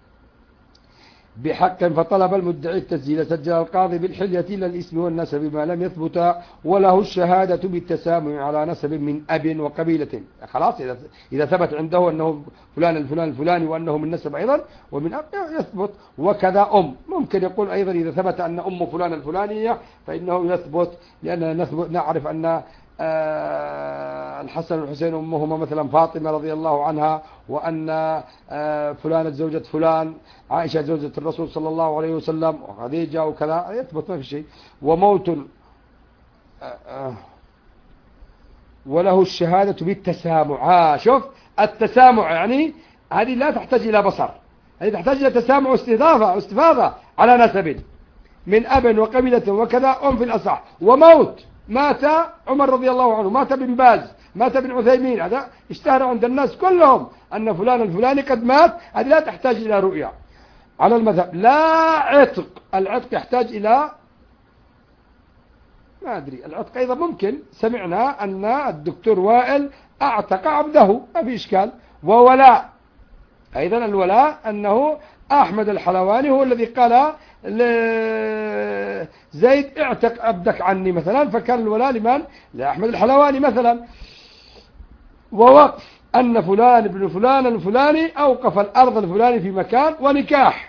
بحق فطلب المدعي التسجيل سجل القاضي بالحلية إلى الاسم والنسب بما لم يثبت، وله الشهادة بالتسامع على نسب من أب وقبيلة. خلاص إذا ثبت عنده أنه فلان الفلان الفلاني وأنه من نسب أيضا ومن أب يثبت. وكذا ممكن يقول أيضا إذا ثبت أن أم فلان الفلانية فإنه يثبت، لأننا نعرف أن الحسن والحسين أمهما مثلا فاطمة رضي الله عنها، وأن فلانة زوجة فلان عائشة زوجة الرسول صلى الله عليه وسلم وخديجة وكذا، يثبت ما في شيء. وموت وله الشهادة بالتسامع. شوف التسامع يعني هذه لا تحتاج إلى بصر، هذه تحتاج إلى تسامع واستفاضة على نسب من أب وقبيلة وكذا في الأصح. وموت مات عمر رضي الله عنه، مات ابن باز، مات ابن عثيمين، هذا اشتهر عند الناس كلهم أن فلان الفلاني قد مات، هذه لا تحتاج إلى رؤيا على المذهب. لا عتق، العتق يحتاج إلى ما أدري، العتق أيضا ممكن، سمعنا أن الدكتور وائل أعتق عبده ما في إشكال. وولاء أيضا، الولاء أنه أحمد الحلواني هو الذي قال زيد اعتق عبدك عني مثلا، فكان الولاء لمن؟ لأحمد الحلواني مثلا. ووقف أن فلان ابن فلان الفلاني أوقف الأرض الفلاني في مكان، ونكاح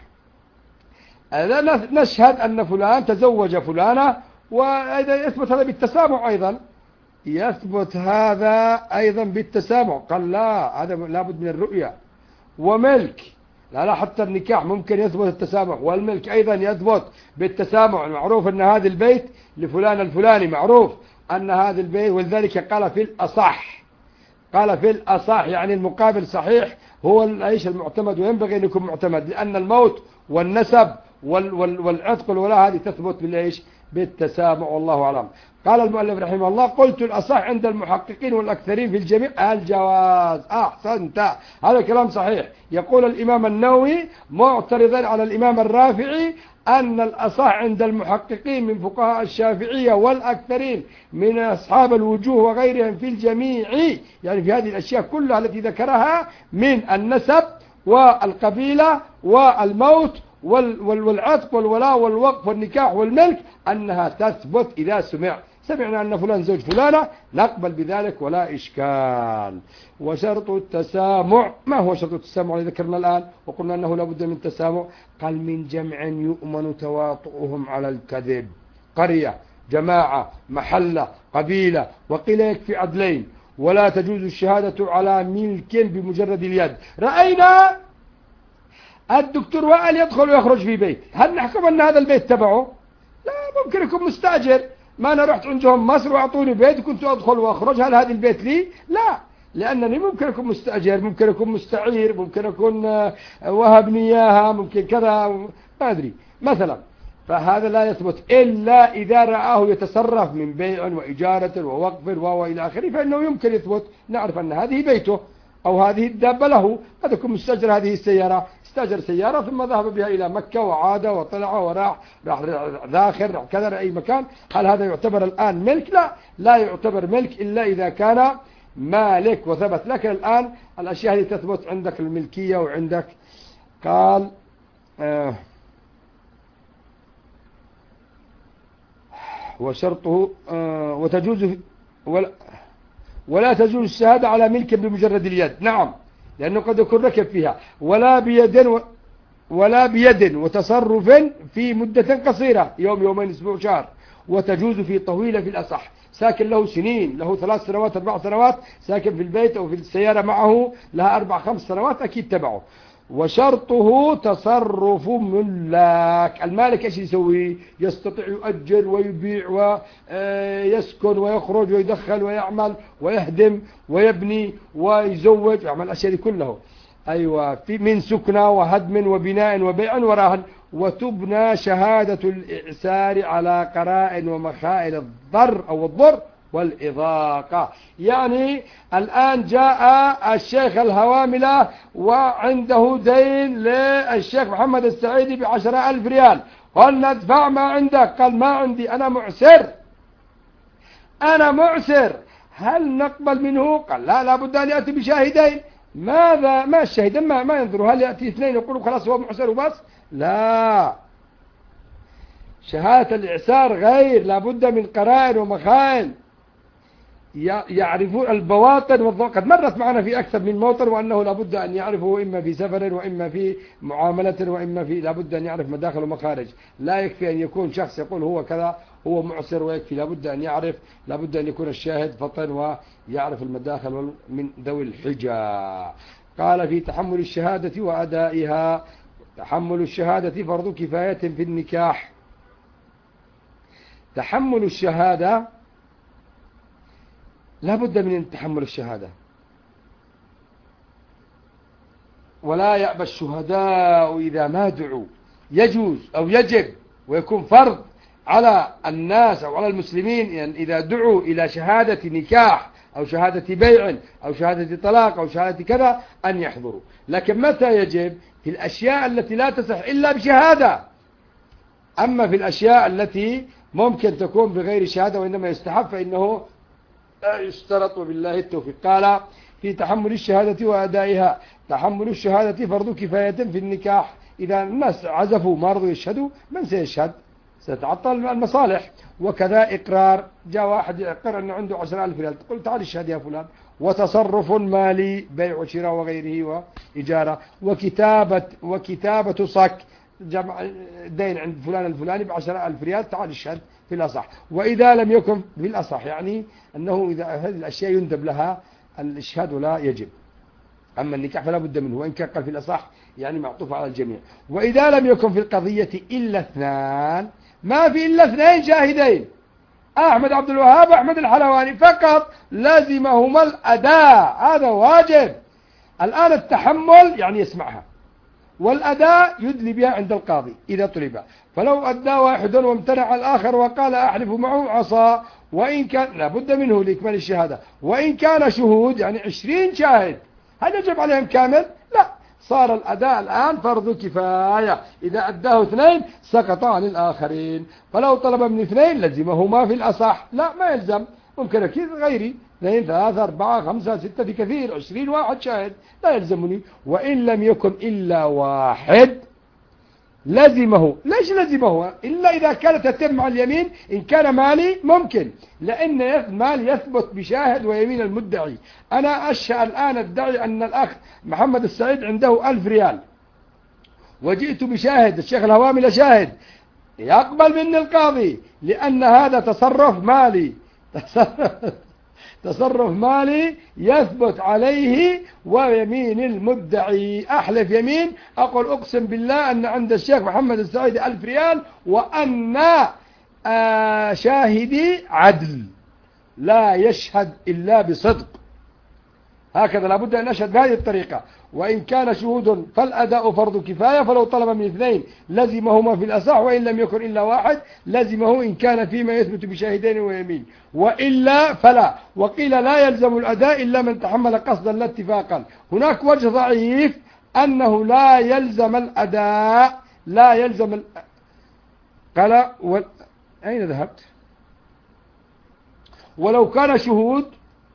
نشهد أن فلان تزوج فلانة، وأيضا يثبت هذا بالتسامع، أيضا يثبت هذا أيضا بالتسامع. قال لا، هذا لابد من الرؤية. وملك لا حتى النكاح ممكن يثبت التسامح، والملك أيضا يثبت بالتسامع. معروف أن هذا البيت لفلان الفلاني، معروف أن هذا البيت، ولذلك قال في الأصح، قال في الأصح يعني المقابل صحيح هو العيش المعتمد، وينبغي أن يكون معتمد، لأن الموت والنسب والعتق والولاء هذه تثبت بالإيش؟ بالتسامع. والله أعلم. قال المؤلف رحمه الله: قلت الأصح عند المحققين والأكثرين في الجميع الجواز. أحسنت، هذا كلام صحيح. يقول الإمام النووي معترضا على الإمام الرافعي أن الأصح عند المحققين من فقهاء الشافعية والأكثرين من أصحاب الوجوه وغيرهم في الجميع، يعني في هذه الأشياء كلها التي ذكرها من النسب والقبيلة والموت والعتق والولاء والوقف والنكاح والملك، أنها تثبت إذا سمعنا أن فلان زوج فلانة نقبل بذلك ولا إشكال. وشرط التسامع، ما هو شرط التسامع الذي ذكرنا الآن وقلنا أنه لابد من التسامع؟ قال: من جمع يؤمن تواطؤهم على الكذب، قرية، جماعة، محلة، قبيلة، وقيل يكفي عدلين. ولا تجوز الشهادة على ملك بمجرد اليد. رأينا الدكتور وائل يدخل ويخرج في بيت، هل نحكم أن هذا البيت تبعه؟ لا، ممكن يكون مستأجر. ما أنا رحت عندهم مصر وأعطوني بيت كنت أدخل وأخرج، هل هذا البيت لي؟ لا، لأنني ممكن أكون مستأجر، ممكن أكون مستعير، ممكن أكون وهبني إياها، ممكن كذا، ما أدري مثلا. فهذا لا يثبت إلا إذا رآه يتصرف من بيع وإجارة ووقف وإلى آخره، فإنه يمكن يثبت، نعرف أن هذه بيته أو هذه الدابة له، قد يكون مستأجر هذه السيارة، استأجر سيارة ثم ذهب بها إلى مكة وعاد وطلع وراح ذاخر كذا أي مكان، هل هذا يعتبر الآن ملك؟ لا يعتبر ملك إلا إذا كان مالك وثبت. لكن الآن الأشياء هذه تثبت عندك الملكية وعندك. قال وشرطه وتجوز ولا تجوز الشهادة على ملك بمجرد اليد. نعم، لأنه قد يكون ركب فيها. ولا بيد وتصرف في مدة قصيرة، يوم، يومين، أسبوع، شهر. وتجوز في طويلة في الأصح، ساكن له سنين، له 3 سنوات 4 سنوات ساكن في البيت أو في السيارة معه لها 4 5 سنوات أكيد تبعه. وشرطه تصرف ملاك. المالك ايش يسوي؟ يستطيع يؤجر ويبيع ويسكن ويخرج ويدخل ويعمل ويهدم ويبني ويزوج، يعمل الأشياء دي كله. أيوة، في من سكنة وهدم وبناء وبيع ورهن. وتبنى شهادة الإعسار على قرائن ومخائل الضر أو الضر والإضاقة. يعني الآن جاء الشيخ الهواملة وعنده دين للشيخ محمد السعيدي ب10,000 ريال، قلنا ادفع ما عندك، قال ما عندي، أنا معسر. أنا معسر، هل نقبل منه؟ قال لا، لابد أن يأتي بشاهدين. ماذا؟ ما الشاهدين؟ ما ينظروا هل يأتي اثنين يقولوا خلاص هو معسر وبس؟ لا، شهادة الإعسار غير، لابد من قرائن ومخائن يعرفون البواطن والظواهر. قد مرت معنا في أكثر من موطن، وأنه لابد أن يعرفه إما في سفر وإما في معاملة وإما في، لابد أن يعرف مداخل ومخارج. لا يكفي أن يكون شخص يقول هو كذا هو معسر ويكفي، لابد أن يعرف، لابد أن يكون الشاهد فطن ويعرف المداخل من ذوي الحجة. قال في تحمل الشهادة وأدائها. تحمل الشهادة فرض كفاية في النكاح. تحمل الشهادة لا بد من تحمل الشهادة، ولا يأبى الشهداء إذا ما دعوا. يجوز أو يجب ويكون فرض على الناس أو على المسلمين يعني إذا دعوا إلى شهادة نكاح أو شهادة بيع أو شهادة طلاق أو شهادة كذا أن يحضروا. لكن متى يجب؟ في الأشياء التي لا تصح إلا بشهادة. أما في الأشياء التي ممكن تكون بغير شهادة وإنما يستحب فإنه لا يشترط، وبالله التوفيق. قال في تحمل الشهادة وأدائها. تحمل الشهادة فرض كفاية في النكاح. إذا الناس عزفوا ما رضوا يشهدوا، من سيشهد؟ ستعطل المصالح. وكذا إقرار، جاء واحد يقر أنه عنده 10,000 ريال، تقول تعال اشهد يا فلان. وتصرف مالي، بيع وشراء وغيره وإجارة. وكتابة صك، جمع دين عند فلان الفلاني ب10,000 ريال، تعال اشهد في الأصح. وإذا لم يكن في الأصح يعني أنه إذا هذه الأشياء يندب لها الإشهاد ولا يجب. أما النكاح فلا بد منه، وإن كان قال في الأصح يعني معطوف على الجميع. وإذا لم يكن في القضية إلا اثنان، ما في إلا اثنين شاهدين، أحمد عبد الوهاب أحمد الحلواني فقط، لازمهما الأداء، هذا واجب. الآن التحمل يعني يسمعها، والأداء يدلي بها عند القاضي إذا طلب. فلو أدى واحد وامتنع الآخر وقال أحلف معه عصى، وإن كان لابد منه لإكمال الشهادة. وإن كان شهود يعني 20 شاهد، هل يجب عليهم كامل؟ لا، صار الأداء الآن فرض كفاية. إذا أداه 2 سقط عن الآخرين. فلو طلب من 2 لزمهما في الأصح. لا، ما يلزم، ممكن أكيد غيري 2 3 4 5 6 في كثير 20 واحد شاهد، لا يلزمني. وإن لم يكن إلا واحد لزمه. ليش لزمه؟ إلا إذا كانت تتم مع اليمين. إن كان مالي ممكن، لأن المال يثبت بشاهد ويمين المدعي. أنا الآن أدعي أن الأخ محمد السعيد عنده 1000 ريال، وجئت بشاهد الشيخ الهوامي شاهد، يقبل مني القاضي، لأن هذا تصرف مالي تصرف مالي يثبت عليه ويمين المدعي. أحلف يمين، أقول أقسم بالله أن عند الشيخ محمد السعيد 1000 ريال، وأن شاهدي عدل لا يشهد إلا بصدق. هكذا لابد أن أشهد بهذه الطريقة. وإن كان شهود فالأداء فرض كفاية. فلو طلب من 2 لزمهما في الأصح، وإن لم يكن إلا واحد لزمه إن كان فيما يثبت بشاهدين ويمين، وإلا فلا. وقيل لا يلزم الأداء إلا من تحمل قصدا لا اتفاقا. هناك وجه ضعيف أنه لا يلزم الأداء، لا يلزم قال أين ذهبت؟ ولو كان شهود،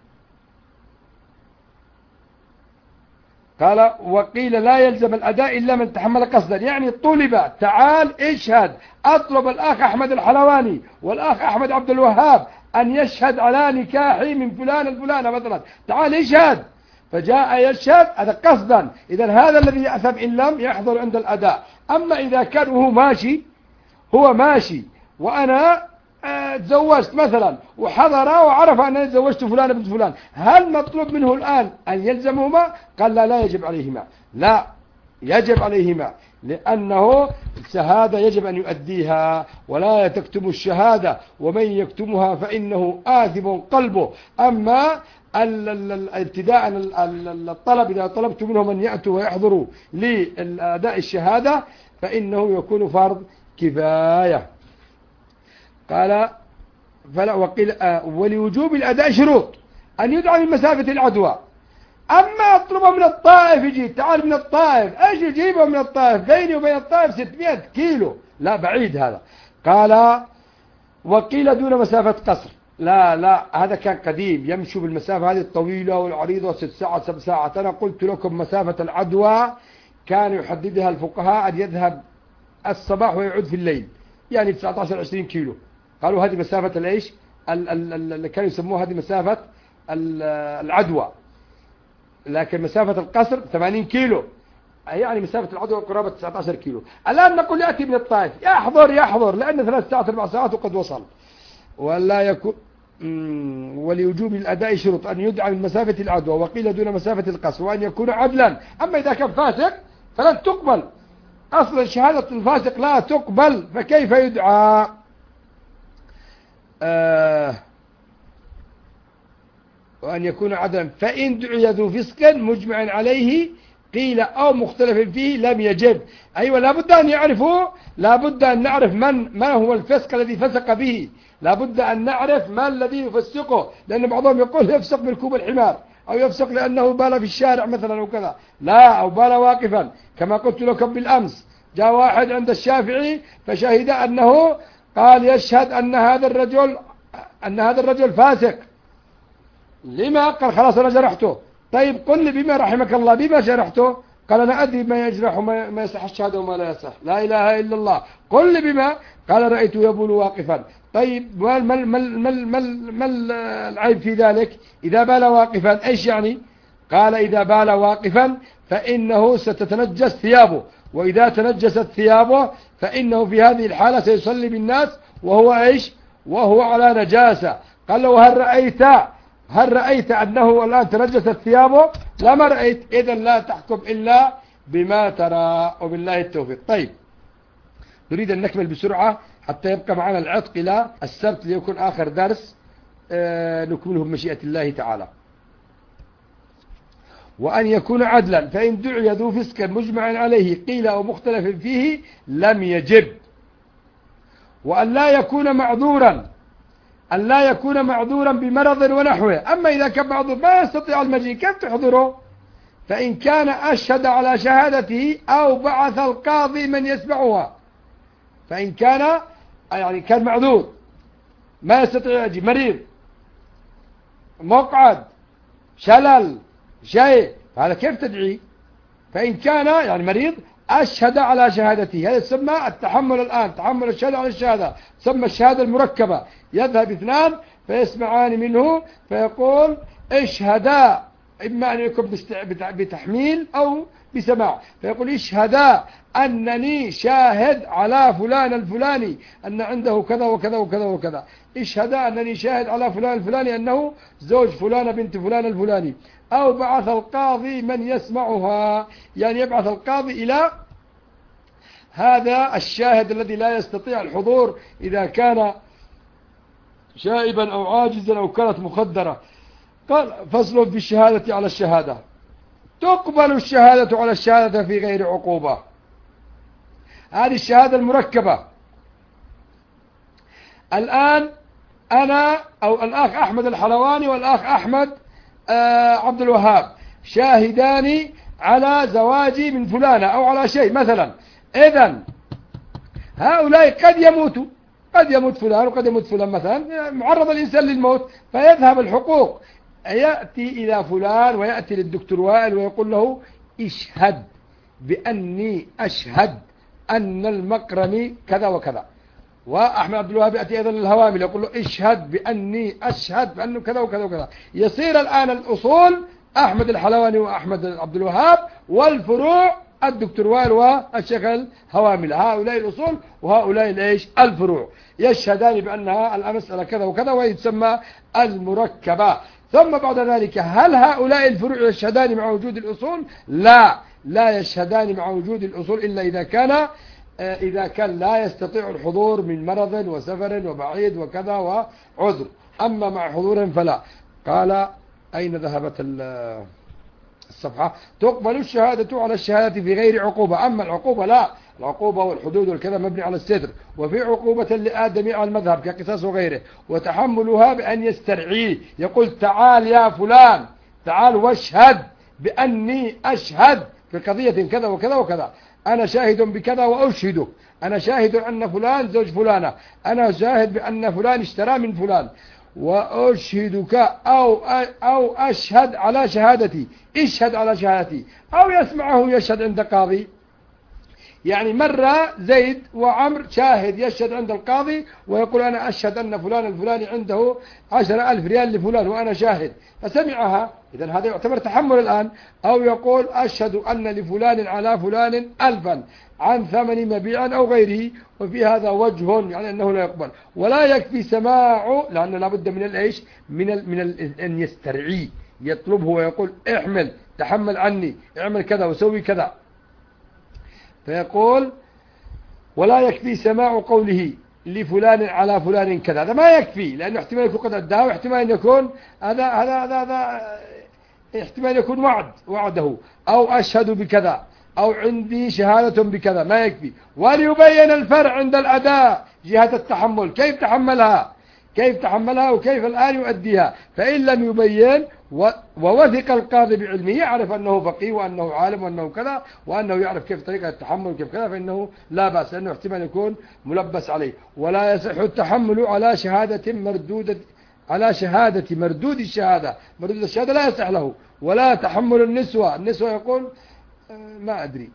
قال وقيل لا يلزم الأداء إلا من تحمل قصدا، يعني طلب تعال اشهد، أطلب الأخ أحمد الحلواني والأخ أحمد عبد الوهاب أن يشهد على نكاحي من فلان الفلانة مثلا، تعال اشهد، فجاء يشهد هذا قصدا. إذا هذا الذي يأثم إن لم يحضر عند الأداء. أما إذا كان هو ماشي وأنا تزوجت مثلا وحضر وعرف أنني تزوجت فلان بنت فلان، هل مطلوب منه الآن أن يلزمهما؟ قال لا يجب عليهما. لا يجب عليهما، لأنه الشهادة يجب أن يؤديها، ولا تكتم الشهادة، ومن يكتمها فإنه آثم قلبه. أما ابتداء الطلب، إذا طلبت منهم أن يأتوا ويحضروا لأداء الشهادة فإنه يكون فرض كفاية. قال فلا. وقيل ولوجوب الأداء شروط: أن يدعى من مسافة العدوى. أما أطلبه من الطائف، يجي تعال من الطائف، ايش يجيبه من الطائف؟ بيني وبين الطائف 600 كيلو، لا بعيد هذا. قال وقيل دون مسافة قصر. لا لا، هذا كان قديم، يمشوا بالمسافة هذه الطويلة والعريضة 6 ساعات 7 ساعات. أنا قلت لكم مسافة العدوى كان يحددها الفقهاء أن يذهب الصباح ويعود في الليل، يعني 19-20 كيلو. قالوا هذه مسافة الإيش اللي كانوا يسموها هذه مسافة العدوى. لكن مسافة القصر 80 كيلو، يعني مسافة العدوى قرابة 19 كيلو. الآن نقول يأتي من الطائف، يحضر لأن 3 ساعات 4 ساعات وقد وصل. ولا يكون ولوجوب الأداء شروط: أن يدعى من مسافة العدوى، وقيل دون مسافة القصر، وأن يكون عدلا. أما إذا كان فاسق فلن تقبل، أصلا شهادة الفاسق لا تقبل، فكيف يدعى؟ وأن يكون عدلا. فإن دعي ذو فسق مجمع عليه قيل أو مختلف فيه لم يجب. أيوة، لابد أن يعرفوا، لابد أن نعرف ما هو الفسق الذي فسق به، لابد أن نعرف ما الذي يفسقه، لأن بعضهم يقول يفسق بركوب الحمار، أو يفسق لأنه بال في الشارع مثلا وكذا، لا، أو بال واقفا كما قلت لكم بالأمس. جاء واحد عند الشافعي فشهد أنه قال يشهد أن هذا الرجل فاسق. لما؟ قال خلاص أنا جرحته. طيب قل لي بما رحمك الله بما جرحته؟ قال أنا أدري ما يجرح وما يصح الشهادة وما لا يصح، لا إله إلا الله. قل لي بما؟ قال رأيته يبول واقفا. طيب ما العيب في ذلك؟ إذا بال واقفا إيش يعني؟ قال إذا بال واقفا فإنه ستتنجس ثيابه، وإذا تنجست ثيابه فإنه في هذه الحالة سيصلي بالناس وهو إيش؟ وهو على نجاسة. قال له هل رأيت أنه الآن تنجست ثيابه؟ لا، ما رأيت. إذن لا تحكم إلا بما ترى، وبالله التوفيق. طيب، نريد أن نكمل بسرعة حتى يبقى معنا العتق إلى السبت ليكون آخر درس نكمله بمشيئة الله تعالى. وأن يكون عدلا. فإن دعي ذو فسق مجمع عليه قيل أو مختلف فيه لم يجب. وأن لا يكون معذورا بمرض ونحوه. أما إذا كان معذور ما يستطيع المجيء كيف تحضره؟ فإن كان أشهد على شهادته أو بعث القاضي من يسمعها. فإن كان كان معذور ما يستطيع يجي، مريض، مقعد، شلل، شيء، هذا كيف تدعي؟ فإن كان مريض أشهد على شهادته، هذا يسمى التحمل. الآن تحمل الشهادة على الشهادة، تسمى الشهادة المركبة. يذهب 2 فيسمعان منه فيقول اشهدا، إما أن يكون بتحميل أو بسماع، فيقول اشهدا أنني شاهد على فلان الفلاني أن عنده كذا وكذا وكذا وكذا، اشهدا أنني شاهد على فلان الفلاني أنه زوج فلانة بنت فلان الفلاني. أو بعث القاضي من يسمعها، يعني يبعث القاضي إلى هذا الشاهد الذي لا يستطيع الحضور إذا كان شائبا أو عاجزا أو كانت مخدرة. قال فصل في الشهادة على الشهادة: تقبل الشهادة على الشهادة في غير عقوبة. هذه الشهادة المركبة. الآن أنا أو الأخ أحمد الحلواني والأخ أحمد عبد الوهاب شاهدان على زواجي من فلانة أو على شيء مثلا. إذن هؤلاء قد يموت فلان وقد يموت فلان مثلا، معرض الإنسان للموت، فيذهب الحقوق، يأتي إلى فلان ويأتي للدكتور وائل ويقول له اشهد بأني أشهد أن المقرمي كذا وكذا. وأحمد عبد الوهاب يأتي أيضا للهوامل يقول له اشهد بأني أشهد بأنه كذا وكذا وكذا. يصير الآن الأصول أحمد الحلواني وأحمد عبد الوهاب، والفروع الدكتور وائل والشيخ الهوامل. هؤلاء الأصول وهؤلاء الفروع يشهدان بأنها المسألة كذا وكذا، ويتسمى المركبة. ثم بعد ذلك هل هؤلاء الفروع يشهدان مع وجود الأصول؟ لا يشهدان مع وجود الأصول إلا إذا كان لا يستطيع الحضور من مرض وسفر وبعيد وكذا وعذر. أما مع حضور فلا. قال أين ذهبت الصفحة؟ تقبل الشهادة على الشهادة في غير عقوبة. أما العقوبة لا، العقوبة والحدود والكذا مبني على الستر. وفي عقوبة لآدمي على المذهب كقصاص وغيره، وتحملها بأن يسترعيه، يقول تعال يا فلان تعال واشهد بأني أشهد في قضية كذا وكذا وكذا، أنا شاهد بكذا وأشهدك، أنا شاهد أن فلان زوج فلانة، أنا شاهد بأن فلان اشترى من فلان. وأشهدك أو أشهد على شهادتي، اشهد على شهادتي، أو يسمعه يشهد عند قاضي. يعني مرة زيد وعمر شاهد يشهد عند القاضي ويقول أنا أشهد أن فلان الفلاني عنده 10,000 ريال لفلان وأنا شاهد، فسمعها، إذن هذا يعتبر تحمل الآن. أو يقول أشهد أن لفلان على فلان 1000 عن ثمن مبيعا أو غيره، وفي هذا وجه يعني أنه لا يقبل. ولا يكفي سماعه، لأنه لابد من الإيش، من أن يسترعي، يطلبه ويقول احمل، تحمل عني، اعمل كذا وسوي كذا. فيقول ولا يكفي سماع قوله لفلان على فلان كذا، هذا ما يكفي، لأنه احتمال يكون قد أداه، واحتمال أن يكون هذا احتمال يكون وعده، أو أشهد بكذا، أو عندي شهادة بكذا، ما يكفي. وليبين الفرع عند الأداء جهة التحمل، كيف تحملها وكيف الآن يؤديها. فإن لم يبين ووثق القاضي بعلمه، يعرف أنه فقيه وأنه عالم وأنه كذا وأنه يعرف كيف طريقة التحمل وكيف كذا، فإنه لا بأس، لأنه احتمال يكون ملبس عليه. ولا يصح التحمل على شهادة مردود الشهادة لا يصح له. ولا تحمل النسوة يقول ما أدري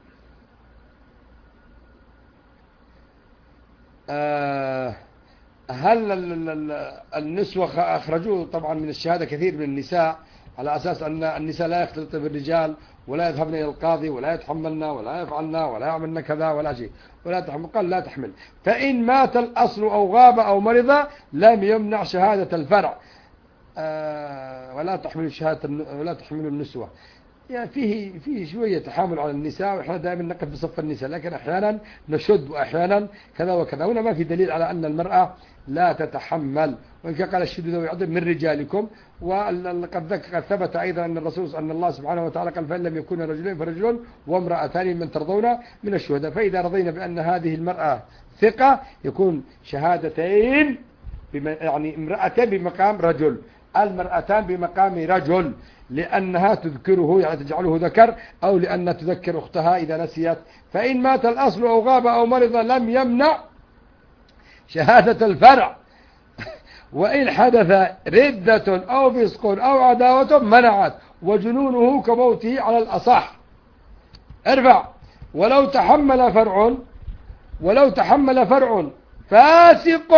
هل النسوة أخرجوه طبعا من الشهادة كثير من النساء على أساس أن النساء لا يختلط بالرجال ولا يذهبن إلى القاضي ولا يتحملن ولا يفعلن ولا يعملن كذا ولا شيء، ولا تحمل. قال لا تحمل. فإن مات الأصل أو غاب أو مرض لم يمنع شهادة الفرع. ولا تحمل النسوة. يعني فيه شوية تحامل على النساء، وإحنا دائما نقف بصف النساء، لكن أحيانا نشد وأحيانا كذا وكذا. هنا ما في دليل على أن المرأة لا تتحمل، وإن كان قال الشدوا ذوي عضل من رجالكم. وقد ثبت أيضا أن الله سبحانه وتعالى قال فإن لم يكون رجلين فرجل وامرأتان من ترضون من الشهداء. فإذا رضينا بأن هذه المرأة ثقة يكون شهادتين، يعني امرأتين بمقام رجل، المرأتان بمقام رجل، لأنها تذكره يعني تجعله ذكر، أو لأنها تذكر أختها إذا نسيت. فإن مات الأصل أو غاب أو مرض لم يمنع شهادة الفرع. وإن حدث ردة أو فسق أو عداوة منعت، وجنونه كموته على الأصح. ارفع. ولو تحمل فرع فاسق،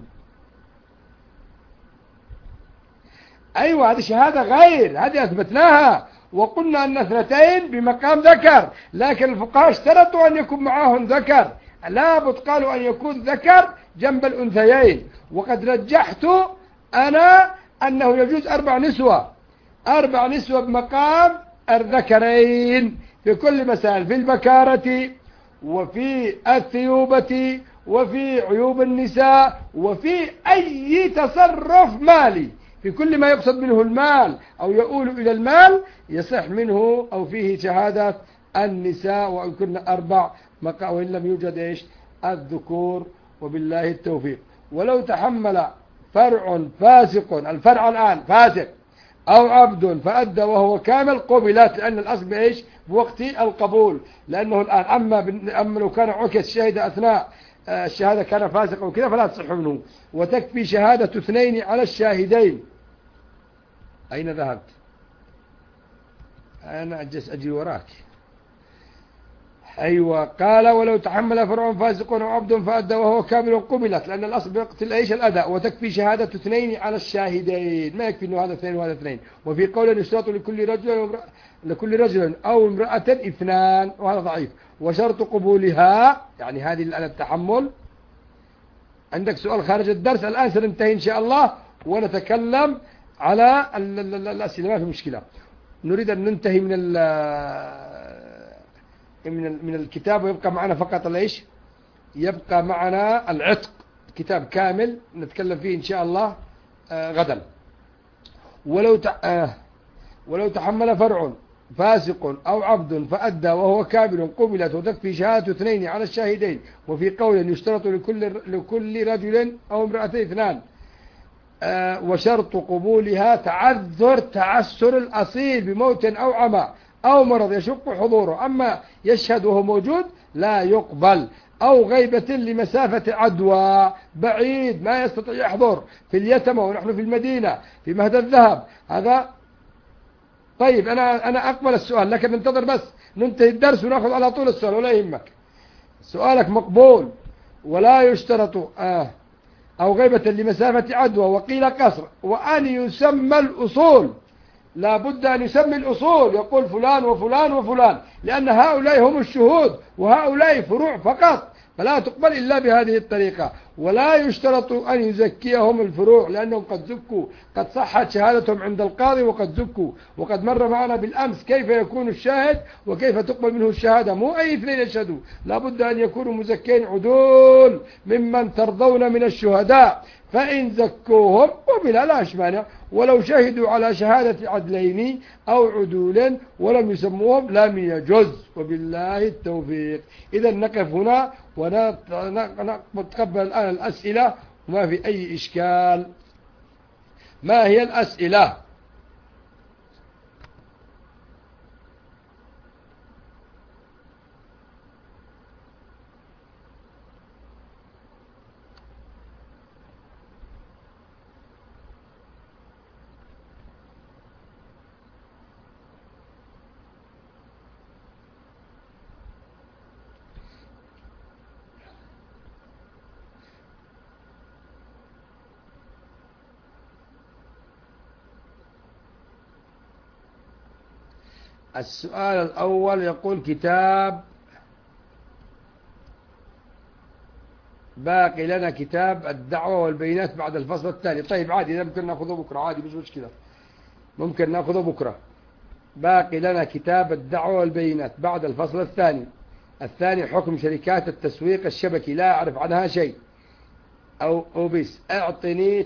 أيوة هذه شهادة غير، هذه أثبتناها وقلنا أن 2 بمقام ذكر، لكن الفقهاء اشترطوا أن يكون معهم ذكر، لابد قالوا أن يكون ذكر جنب الأنثيين. وقد رجحت أنا أنه يجوز 4 نسوة بمقام الذكرين في كل مسائل، في البكارة وفي الثيوبة وفي عيوب النساء وفي أي تصرف مالي، في كل ما يقصد منه المال أو يؤول إلى المال يصح منه أو فيه شهادة النساء، وإن كنا 4 وإن لم يوجد الذكور. وبالله التوفيق. ولو تحمل فرع فاسق، الفرع الآن فاسق، أو عبد فأدى وهو كامل قبلت، لأن الأصل بوقت القبول، لأنه الآن أما لو كان عكس شهد أثناء الشهادة كان فاسق وكذا فلا تصح منه. وتكفي شهادة 2 على الشاهدين. أين ذهبت؟ أنا أجي وراك. أيوة. قال ولو تحمل فرع فاسق أو عبد فأدى وهو كامل قبلت، لأن الأصل بوقت الأداء. وتكفي شهادة 2 على الشاهدين، ما يكفي أنه هذا 2 وهذا 2. وفي قول يشترط لكل رجل أو امرأة 2، وهذا ضعيف. وشرط قبولها، يعني هذه التحمل. عندك سؤال خارج الدرس؟ الآن سننتهي إن شاء الله ونتكلم على الأسئلة، ما في مشكلة. نريد أن ننتهي من الكتاب، ويبقى معنا فقط يبقى معنا العتق، كتاب كامل نتكلم فيه إن شاء الله غدا. ولو تحمل فرع فاسق أو عبد فأدى وهو كامل قبلت. وتكفي شهادة 2 على الشاهدين. وفي قول يشترط لكل رجل أو امرأة 2. وشرط قبولها تعسر الأصيل بموت أو عمى أو مرض يشق حضوره، أما يشهد وهو موجود لا يقبل. أو غيبة لمسافة عدوى، بعيد ما يستطيع يحضر في اليتمة ونحن في المدينة في مهد الذهب هذا. طيب أنا أقبل السؤال، لكن ننتظر بس ننتهي الدرس ونأخذ على طول السؤال ولا يهمك، سؤالك مقبول. ولا يشترط أو غيبة لمسافة عدوى، وقيل قصر، وأن يسمى الأصول، لا بد أن يسمي الأصول، يقول فلان وفلان وفلان، لأن هؤلاء هم الشهود وهؤلاء فروع فقط، فلا تقبل إلا بهذه الطريقة. ولا يشترط أن يزكيهم الفروع، لأنهم قد زكوا، قد صحت شهادتهم عند القاضي وقد زكوا. وقد مر معنا بالأمس كيف يكون الشاهد وكيف تقبل منه الشهادة، مو أي اثنين يشهدوا، لا بد أن يكونوا مزكين عدول ممن ترضون من الشهداء، فإن زكوهم وبلا لا مانع، ولو شهدوا على شهادة عدلين أو عدول ولم يسموهم لم يجز، وبالله التوفيق. إذا نقف هنا ونتقبل الآن الأسئلة وما في أي إشكال. ما هي الأسئلة؟ السؤال الأول يقول كتاب، باقي لنا كتاب الدعوة والبينات بعد الفصل الثاني. طيب عادي، إذا ممكن نأخذه بكرة عادي، مش مشكلة، ممكن نأخذه بكرة. باقي لنا كتاب الدعوة والبينات بعد الفصل الثاني. الثاني حكم شركات التسويق الشبكي، لا أعرف عنها شيء، أو بس اعطني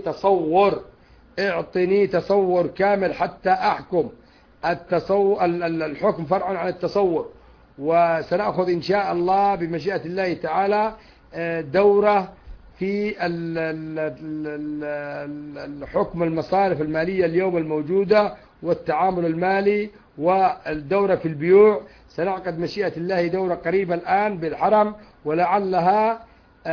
تصور كامل حتى أحكم. الحكم فرع عن التصور. وسنأخذ إن شاء الله بمشيئة الله تعالى دورة في الحكم المصارف المالية اليوم الموجودة والتعامل المالي، والدورة في البيوع. سنعقد مشيئة الله دورة قريبة الآن بالحرم، ولعلها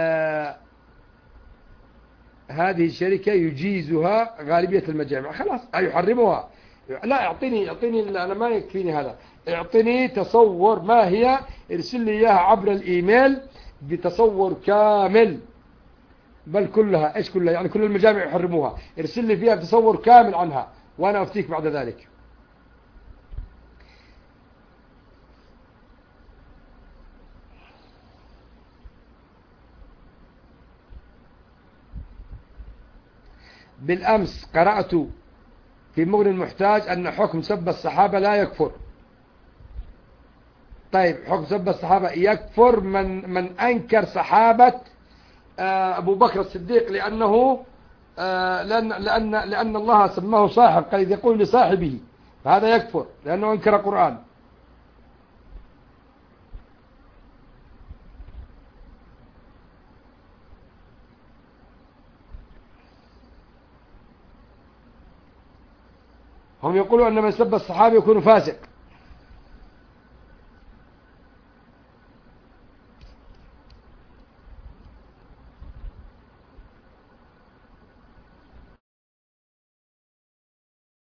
هذه الشركة يجيزها غالبية المجامع. خلاص يحرمها. لا اعطيني أنا ما يكفيني هذا، اعطيني تصور ما هي، ارسل لي إياها عبر الإيميل بتصور كامل، بل كلها، إيش كلها يعني كل المجامع يحرموها، ارسل لي فيها تصور كامل عنها وأنا أفتيك بعد ذلك. بالأمس قرأت في مغني المحتاج أن حكم سب الصحابة لا يكفر. طيب حكم سب الصحابة يكفر من أنكر صحابة أبو بكر الصديق، لأن الله سماه صاحب، قال إذ يقول لصاحبه، فهذا يكفر لأنه أنكر القرآن. هم يقولوا أن من سب الصحابة يكون فاسق.